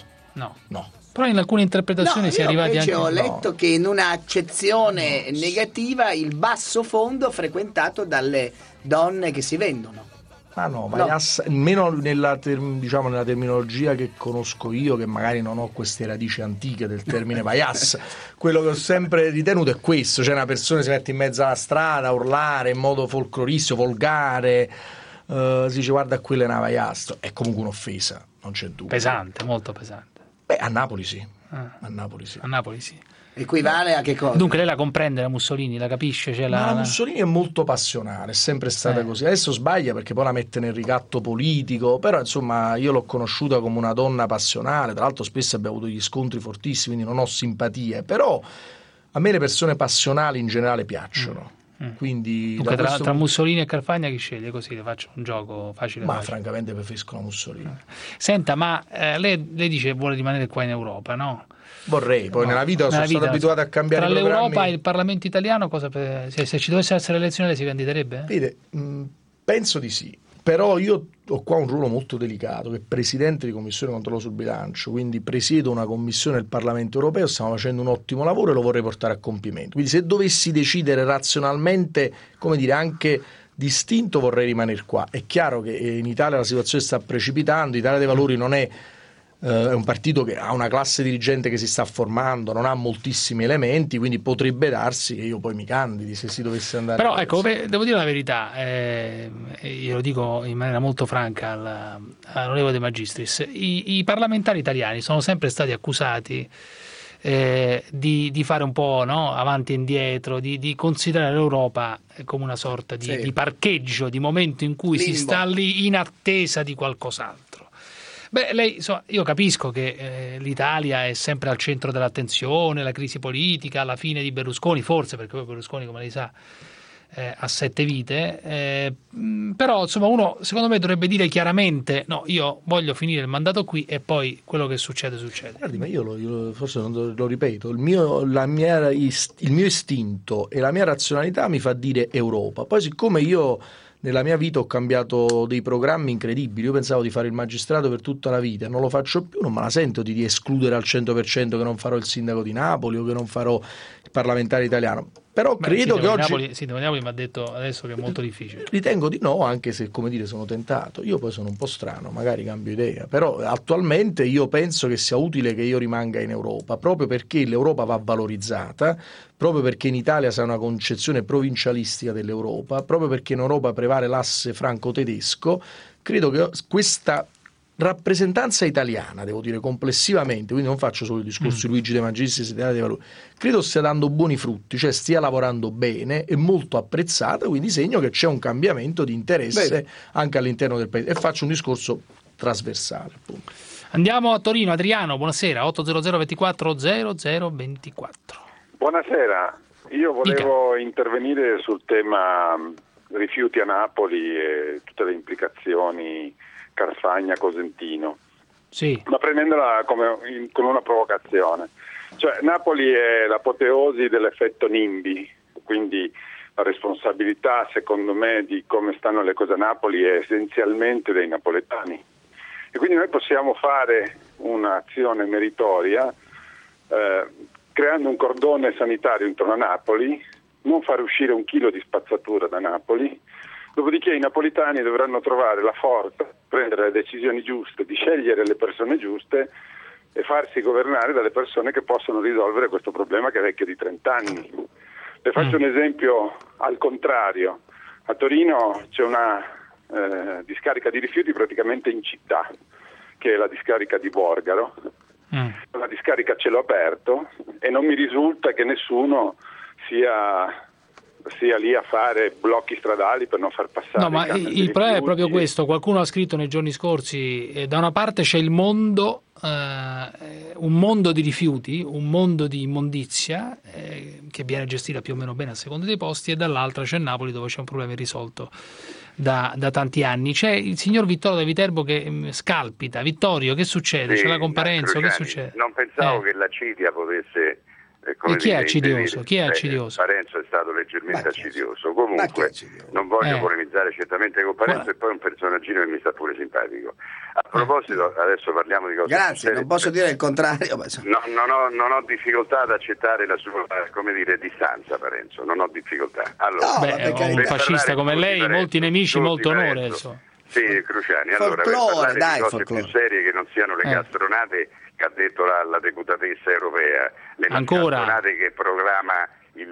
No. Però in alcune interpretazioni si è arrivati anche. Ho letto che in un'accezione negativa il basso fondo frequentato dalle donne che si vendono. Ma no, almeno nella terminologia che conosco io, che magari non ho queste radici antiche del termine vaiassa, quello che ho sempre ritenuto è questo, cioè una persona si mette in mezzo alla strada a urlare in modo folcloristico, volgare, si dice guarda quella è una vaiassa, è comunque un'offesa, non c'è dubbio. Pesante, molto pesante. A Napoli sì. A Napoli sì. Equivale a che cosa? Dunque lei la comprende la Mussolini, la capisce? La Mussolini è molto passionale, è sempre stata così. Adesso sbaglia perché poi la mette nel ricatto politico, però insomma io l'ho conosciuta come una donna passionale, tra l'altro spesso abbiamo avuto degli scontri fortissimi, quindi non ho simpatie, però a me le persone passionali in generale piacciono. Quindi dunque tra Mussolini e Carfagna chi sceglie? Così le faccio un gioco facile. Ma francamente preferisco la Mussolini. Senta, ma lei dice che vuole rimanere qua in Europa, no? Vorrei, poi nella vita sono stato abituato a cambiare tra programmi. l'Europa e il Parlamento italiano se ci dovesse essere l'elezione lei si candiderebbe? Vede, penso di sì. Però io ho qua un ruolo molto delicato, che è presidente di commissione controllo sul bilancio, quindi presiedo una commissione del Parlamento europeo, stiamo facendo un ottimo lavoro e lo vorrei portare a compimento. Quindi se dovessi decidere razionalmente, come dire, anche distinto, vorrei rimanere qua. È chiaro che in Italia la situazione sta precipitando, Italia dei Valori non è un partito che ha una classe dirigente che si sta formando, non ha moltissimi elementi, quindi potrebbe darsi che io poi mi candidi se si dovesse andare. Però ecco, devo dire la verità, io lo dico in maniera molto franca all'onorevole De Magistris, i parlamentari italiani sono sempre stati accusati di fare un po' avanti e indietro, di considerare l'Europa come una sorta di parcheggio, di momento in cui si sta lì in attesa di qualcos'altro. Beh, lei, io capisco che l'Italia è sempre al centro dell'attenzione, la crisi politica, alla fine di Berlusconi, forse perché poi Berlusconi, come lei sa, ha 7 vite, però insomma uno secondo me dovrebbe dire chiaramente no, io voglio finire il mandato qui e poi quello che succede. Guardi, ma io forse non lo ripeto, il mio istinto e la mia razionalità mi fa dire Europa, poi siccome io nella mia vita ho cambiato dei programmi incredibili, io pensavo di fare il magistrato per tutta la vita, non lo faccio più, non me la sento di escludere al 100% che non farò il sindaco di Napoli o che non farò il parlamentare italiano. Però credo che oggi Napoli mi ha detto adesso che è molto difficile. Ritengo di no, anche se come dire sono tentato. Io poi sono un po' strano, magari cambio idea, però attualmente io penso che sia utile che io rimanga in Europa, proprio perché l'Europa va valorizzata, proprio perché in Italia c'è una concezione provincialistica dell'Europa, proprio perché in Europa prevale l'asse franco-tedesco. Credo che questa rappresentanza italiana, devo dire complessivamente, quindi non faccio solo il discorso di Luigi De Magistris e Italia dei Valori, credo stia dando buoni frutti, cioè stia lavorando bene, è molto apprezzata, quindi segno che c'è un cambiamento di interesse anche all'interno del paese, e faccio un discorso trasversale, appunto. Andiamo a Torino. Adriano, buonasera. 800 24 0024. Buonasera, io volevo intervenire sul tema rifiuti a Napoli e tutte le implicazioni Carfagna, Cosentino, ma prendendola con una provocazione. Cioè, Napoli è l'apoteosi dell'effetto NIMBY, quindi la responsabilità, secondo me, di come stanno le cose a Napoli è essenzialmente dei napoletani. E quindi noi possiamo fare un'azione meritoria creando un cordone sanitario intorno a Napoli, non fare uscire 1 chilo di spazzatura da Napoli, dopodiché i napolitani dovranno trovare la forza, prendere le decisioni giuste, di scegliere le persone giuste e farsi governare dalle persone che possono risolvere questo problema che è vecchio di 30 anni. Le faccio un esempio al contrario. A Torino c'è una discarica di rifiuti praticamente in città, che è la discarica di Borgaro, una discarica a cielo aperto, e non mi risulta che nessuno sia lì a fare blocchi stradali per non far passare. No, ma il problema è proprio questo. Qualcuno ha scritto nei giorni scorsi, da una parte c'è il mondo, un mondo di rifiuti, un mondo di immondizia che viene gestita più o meno bene a seconda dei posti, e dall'altra c'è Napoli, dove c'è un problema irrisolto da tanti anni. C'è il signor Vittorio da Viterbo che scalpita. Vittorio, che succede? C'è la comparenza, che succede? Non pensavo che la Cidia potesse... E chi è accidioso? Chi è accidioso? Parenzo è stato leggermente accidioso. Comunque non voglio polemizzare certamente con Parenzo, e poi è un personaggino che mi sta pure simpatico. A proposito, adesso parliamo di cose... Grazie, non posso dire il contrario. Non ho difficoltà ad accettare la sua, distanza, Parenzo, non ho difficoltà. Allora, un fascista come lei, molti nemici, molto onore. Sì, Cruciani, allora, per parlare di cose più serie che non siano le castronate che ha detto la deputatessa europea, le castronate che proclama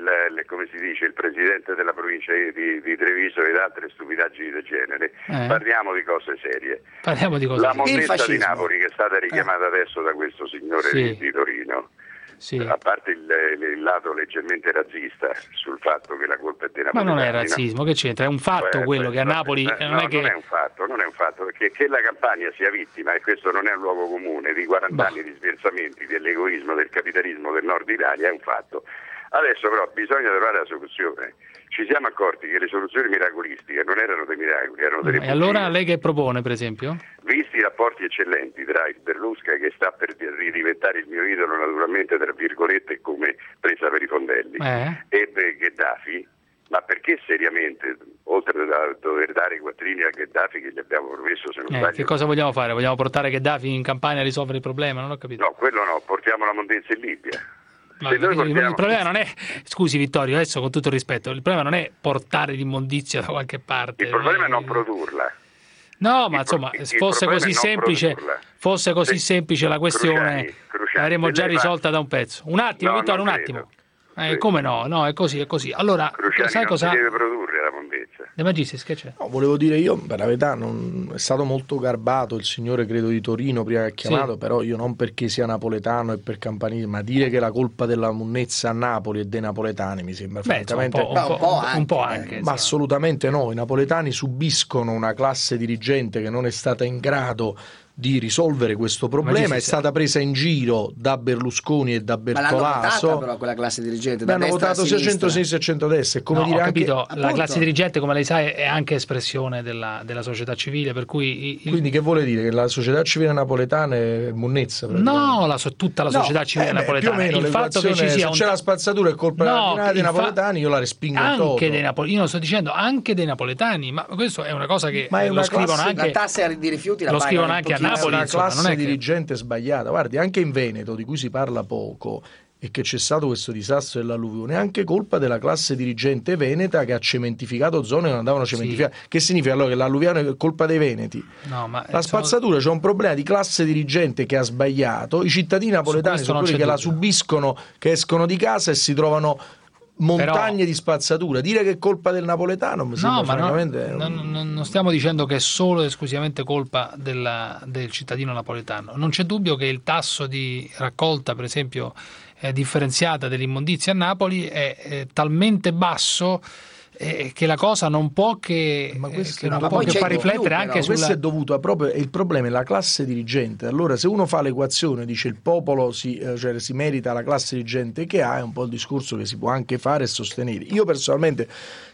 il presidente della provincia di Treviso ed altre stupidaggini del genere, parliamo di cose serie. La monnezza di Napoli, che è stata richiamata adesso da questo signore di Torino, a parte il lato leggermente razzista sul fatto che la colpa è dei napoletani. Ma non è razzismo, che c'entra? È un fatto quello che a Napoli non è un fatto, perché che la Campania sia vittima, e questo non è un luogo comune, di 40 anni di sversamenti, dell'egoismo, del capitalismo del nord Italia, è un fatto. Adesso però bisogna trovare la soluzione. Ci siamo accorti che le soluzioni miracolistiche non erano dei miracoli, erano delle bugie. E allora lei che propone, per esempio? Visti i rapporti eccellenti tra il Berlusca, che sta per diventare il mio idolo naturalmente, tra virgolette, come presa per i fondelli, e Gheddafi, ma perché seriamente, oltre a dover dare i quattrini a Gheddafi che gli abbiamo promesso, se non sbaglio... Che cosa vogliamo fare? Vogliamo portare Gheddafi in Campania a risolvere il problema? Non ho capito. No, quello no, portiamo la monnezza in Libia. Il problema non è, scusi Vittorio, adesso con tutto il rispetto, il problema non è portare l'immondizia da qualche parte. Il problema è non produrla. No, ma insomma, fosse così semplice la questione, l'avremmo già risolta da un pezzo. Un attimo, Vittorio, un attimo. Come no? No, è così. Allora, Cruciani, sai cosa? Si deve produrre la mondezza. De Magistris, che c'è? No, volevo dire io, per la verità, è stato molto garbato il signore, credo, di Torino prima che ha chiamato, però io non perché sia napoletano e per campanile, ma dire che la colpa della monnezza a Napoli è dei napoletani mi sembra francamente un po' anche. Ma assolutamente no, i napoletani subiscono una classe dirigente che non è stata in grado di risolvere questo problema, è stata presa in giro da Berlusconi e da Bertolaso. Ma l'hanno votata però quella classe dirigente, hanno votato sia centro-sinistra che centrodestra, è come dire ho capito, anche, la classe dirigente, come lei sa, è anche espressione della società civile, per cui quindi che vuole dire? Che la società civile napoletana è monnezza? No, tutta la società civile napoletana. Più o meno, il fatto che ci sia c'è la spazzatura è colpa dei napoletani, io la respingo anche dei io non sto dicendo anche dei napoletani, ma questo è una cosa che lo scrivono anche, la tassa di rifiuti lo scrivono anche a Napoli. Una classe dirigente sbagliata. Guardi, anche in Veneto, di cui si parla poco, e che c'è stato questo disastro dell'alluvione, è anche colpa della classe dirigente veneta che ha cementificato zone che non andavano cementificate. Che significa allora che l'alluvione è colpa dei veneti? No, ma la spazzatura c'è un problema di classe dirigente che ha sbagliato, i cittadini napoletani sono quelli che la subiscono, che escono di casa e si trovano montagne di spazzatura. Dire che è colpa del napoletano mi sembra francamente non stiamo dicendo che è solo ed esclusivamente colpa del cittadino napoletano. Non c'è dubbio che il tasso di raccolta, per esempio, differenziata dell'immondizia a Napoli è talmente basso che la cosa non può che far riflettere anche sulla... Questo è dovuto proprio, il problema è la classe dirigente. Allora, se uno fa l'equazione, dice il popolo si merita la classe dirigente che ha, è un po' il discorso che si può anche fare e sostenere. Io personalmente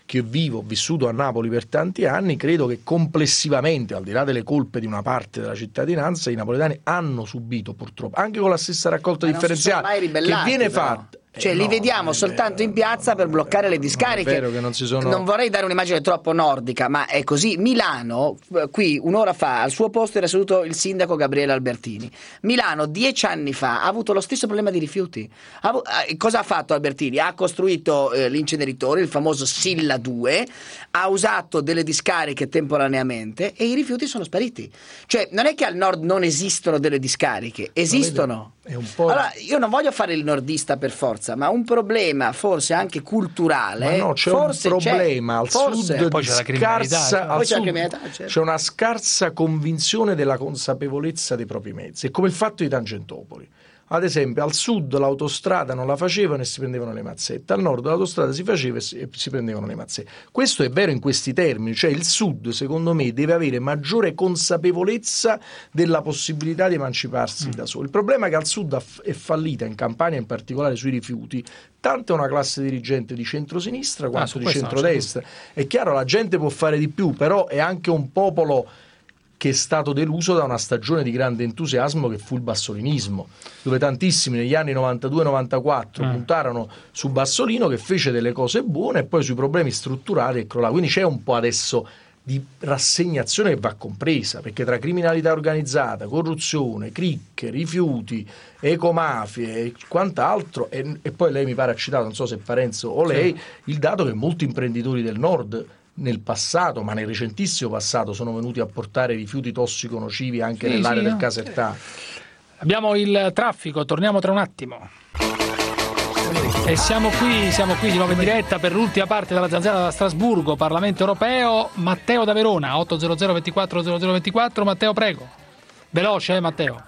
che ho vissuto a Napoli per tanti anni, credo che complessivamente, al di là delle colpe di una parte della cittadinanza, i napoletani hanno subito purtroppo, anche con la stessa raccolta differenziale che viene fatta. Cioè li vediamo soltanto in piazza per bloccare le discariche. È vero che non si sono... Non vorrei dare un'immagine troppo nordica, ma è così. Milano, qui un'ora fa, al suo posto era seduto il sindaco Gabriele Albertini. Milano 10 anni fa ha avuto lo stesso problema di rifiuti. Cosa ha fatto Albertini? Ha costruito l'inceneritore, il famoso Silla 2, ha usato delle discariche temporaneamente e i rifiuti sono spariti. Cioè non è che al nord non esistono delle discariche, esistono. È un po'... Allora, io non voglio fare il nordista per forza, ma un problema forse anche culturale. Ma no, c'è forse un problema al sud, poi c'è la criminalità, al sud c'è una scarsa convinzione della consapevolezza dei propri mezzi. È come il fatto di Tangentopoli. Ad esempio, al sud l'autostrada non la facevano e si prendevano le mazzette, al nord l'autostrada si faceva e si prendevano le mazzette. Questo è vero in questi termini, cioè il sud, secondo me, deve avere maggiore consapevolezza della possibilità di emanciparsi da solo. Il problema è che al sud è fallita, in Campania in particolare sui rifiuti, tanto una classe dirigente di centrosinistra quanto di centrodestra. È chiaro, la gente può fare di più, però è anche un popolo che è stato deluso da una stagione di grande entusiasmo che fu il bassolinismo, dove tantissimi negli anni 92-94 puntarono su Bassolino, che fece delle cose buone, e poi sui problemi strutturali e crollava. Quindi c'è un po' adesso di rassegnazione che va compresa, perché tra criminalità organizzata, corruzione, cricche, rifiuti, ecomafie e quant'altro, e poi lei mi pare ha citato, non so se Parenzo o lei, il dato che molti imprenditori del nord nel passato, ma nel recentissimo passato, sono venuti a portare rifiuti tossico nocivi anche nell'area del Casertano. Abbiamo il traffico, torniamo tra un attimo. E siamo qui di nuovo in diretta per l'ultima parte della zanzara da Strasburgo, Parlamento Europeo. Matteo da Verona, 800 24 0024. Matteo, prego. Veloce, Matteo.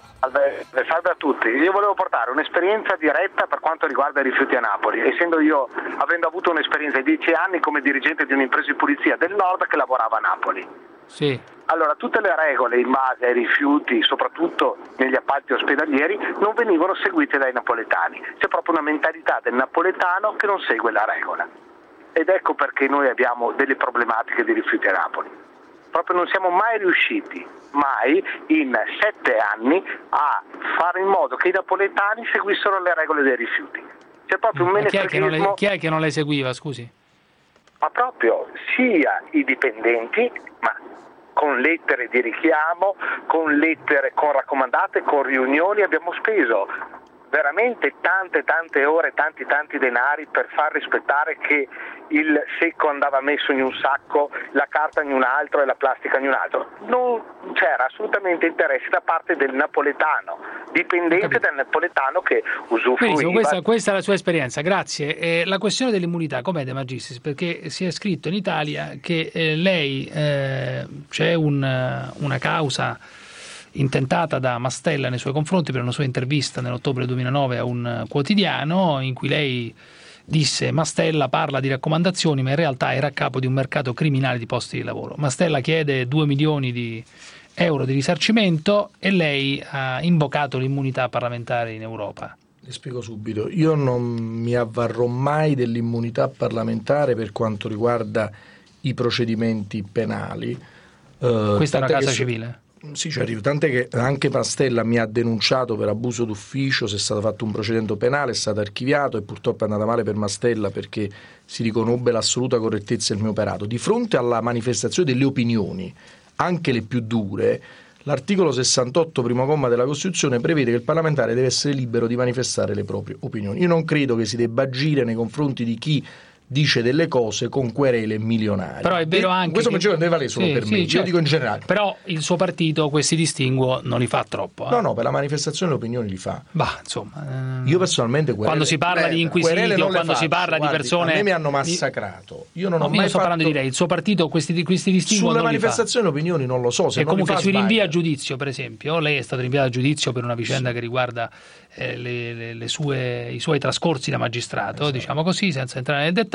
Salve a tutti, io volevo portare un'esperienza diretta per quanto riguarda i rifiuti a Napoli, avendo avuto un'esperienza di 10 anni come dirigente di un'impresa di pulizia del nord che lavorava a Napoli. Sì. Allora, tutte le regole in base ai rifiuti, soprattutto negli appalti ospedalieri, non venivano seguite dai napoletani. C'è proprio una mentalità del napoletano che non segue la regola. Ed ecco perché noi abbiamo delle problematiche di rifiuti a Napoli. Proprio non siamo mai riusciti, in 7 anni, a fare in modo che i napoletani seguissero le regole dei rifiuti. C'è proprio un menefreghismo. Chi è che non le seguiva, scusi? Ma proprio sia i dipendenti, ma con lettere di richiamo, con lettere, con raccomandate, con riunioni, abbiamo speso veramente tante ore, tanti denari per far rispettare che il secco andava messo in un sacco, la carta in un altro e la plastica in un altro. Non c'era assolutamente interesse da parte del napoletano, dipendente dal napoletano che usufruiva. Questa è la sua esperienza, grazie. La questione dell'immunità, com'è De Magistris? Perché si è scritto in Italia che lei c'è una causa intentata da Mastella nei suoi confronti per una sua intervista nell'ottobre 2009 a un quotidiano, in cui lei disse: Mastella parla di raccomandazioni, ma in realtà era a capo di un mercato criminale di posti di lavoro. Mastella chiede 2 milioni di euro di risarcimento e lei ha invocato l'immunità parlamentare in Europa. Le spiego subito, io non mi avvarrò mai dell'immunità parlamentare per quanto riguarda i procedimenti penali. Questa è una casa civile? Sì, ci arrivo, tant'è che anche Mastella mi ha denunciato per abuso d'ufficio, se è stato fatto un procedimento penale, è stato archiviato e purtroppo è andata male per Mastella perché si riconobbe l'assoluta correttezza del mio operato. Di fronte alla manifestazione delle opinioni, anche le più dure, l'articolo 68 primo comma della Costituzione prevede che il parlamentare deve essere libero di manifestare le proprie opinioni. Io non credo che si debba agire nei confronti di chi dice delle cose con querele milionarie. Però è vero anche questo principio non deve valere solo per me, certo. Io dico in generale. Però il suo partito questi distinguo non li fa troppo. No, per la manifestazione le opinioni li fa. Insomma, io personalmente quando si parla di inquisiti o quando si parla di persone, a me mi hanno massacrato. Io non ho mai sto parlando di lei, il suo partito questi distinguo sulle non manifestazioni le opinioni non lo so, se e non comunque li fa sui rinvii a giudizio, per esempio, lei è stato rinviato a giudizio per una vicenda che riguarda i suoi trascorsi da magistrato, diciamo così, senza entrare nel dettaglio.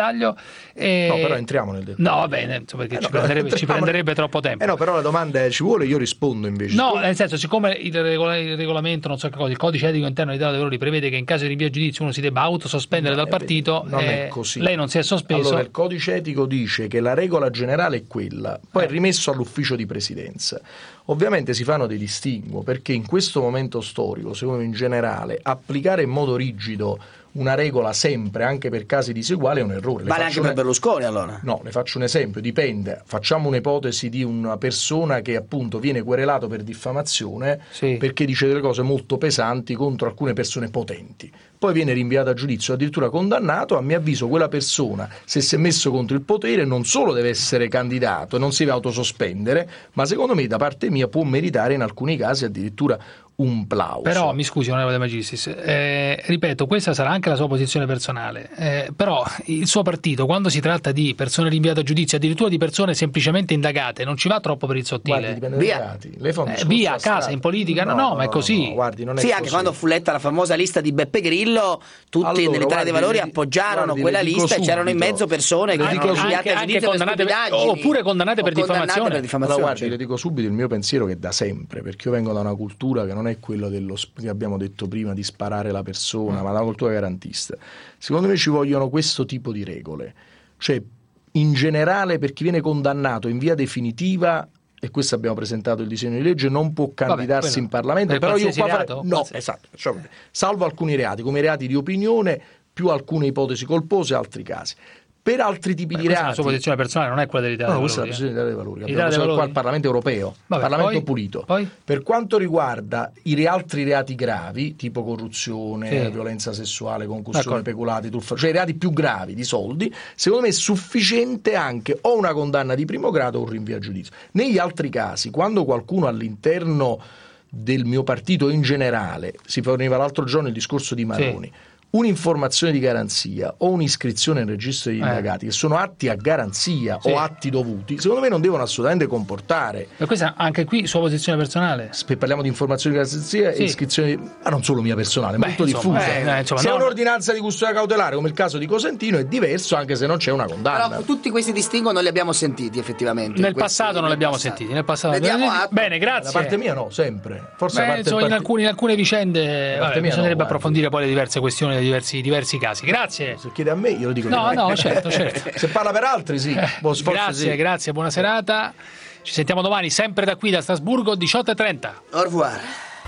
dettaglio. No, però entriamo nel dettaglio. No, va bene, perché ci prenderebbe troppo tempo. No, però la domanda è: ci vuole? Io rispondo invece. No, nel senso, siccome il regolamento, non so che cosa, il codice etico interno dell'Italia dei Valori prevede che in caso di rinvio a giudizio uno si debba autosospendere dal partito, non è così. Lei non si è sospeso. Allora, il codice etico dice che la regola generale è quella, poi è rimesso all'ufficio di presidenza. Ovviamente si fanno dei distinguo, perché in questo momento storico, secondo me in generale, applicare in modo rigido una regola sempre, anche per casi diseguali, è un errore. Vale anche per Berlusconi, allora? No, le faccio un esempio, dipende. Facciamo un'ipotesi di una persona che appunto viene querelato per diffamazione perché dice delle cose molto pesanti contro alcune persone potenti. Poi viene rinviato a giudizio, addirittura condannato. A mio avviso quella persona, se si è messo contro il potere, non solo deve essere candidato e non si deve autosospendere, ma secondo me da parte mia può meritare in alcuni casi addirittura un plauso. Però mi scusi, onorevole De Magistris, ripeto, questa sarà anche la sua posizione personale, però il suo partito, quando si tratta di persone rinviate a giudizio, addirittura di persone semplicemente indagate, non ci va troppo per il sottile. Guardi, dipende dai reati. Lei fa un via a casa in politica, no, ma è così. No, guardi, non è sì, così. Anche quando fu letta la famosa lista di Beppe Grillo, tutti nell'Italia dei Valori appoggiarono quella lista e c'erano in mezzo persone che erano rinviate a giudizio per stupidaggini, oppure condannate per diffamazione. Allora, guardi, le dico subito il mio pensiero, che da sempre, perché io vengo da una cultura che non è quella che abbiamo detto prima di sparare la persona, ma da una cultura garantista. Secondo me ci vogliono questo tipo di regole, cioè in generale per chi viene condannato in via definitiva, e questo abbiamo presentato il disegno di legge, non può candidarsi in Parlamento, però io qua esatto, salvo alcuni reati come i reati di opinione più alcune ipotesi colpose e altri casi. Per altri tipi di reati. La sua posizione personale non è quella dell'Italia dei Valori. No, questa è la posizione dell'Italia dei Valori. Qua al Parlamento europeo, Parlamento pulito. Poi? Per quanto riguarda altri reati gravi, tipo corruzione, violenza sessuale, concussione, peculati, truffa, cioè i reati più gravi di soldi, secondo me è sufficiente anche o una condanna di primo grado o un rinvio a giudizio. Negli altri casi, quando qualcuno all'interno del mio partito in generale, si forniva l'altro giorno il discorso di Maroni, un'informazione di garanzia o un'iscrizione nel registro degli indagati, che sono atti a garanzia o atti dovuti, secondo me non devono assolutamente comportare. Ma questa anche qui sua posizione personale? Parliamo di informazioni di garanzia e iscrizioni, ma non solo mia personale, molto diffusa. Se è un'ordinanza di custodia cautelare, come il caso di Cosentino, è diverso anche se non c'è una condanna. Però tutti questi distinguo non li abbiamo sentiti effettivamente. Nel passato non li abbiamo sentiti. Nel passato. Bene, grazie. Da parte mia no, sempre. Forse in alcune vicende bisognerebbe approfondire poi le diverse questioni dei diversi casi. Grazie. Se chiede a me io lo dico. No, certo. Se parla per altri sì. Grazie, buona serata. Ci sentiamo domani sempre da qui da Strasburgo 18:30. Au revoir.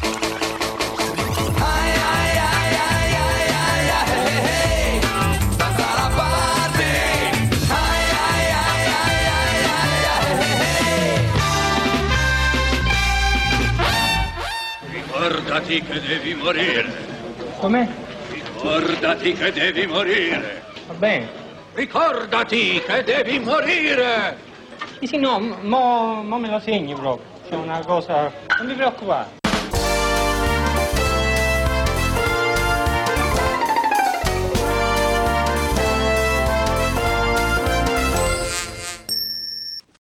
Ricordati che devi morire. Com'è? Ricordati che devi morire. Va bene. Ricordati che devi morire. Sì, no, mo me lo segni proprio. C'è una cosa. Non mi preoccupare.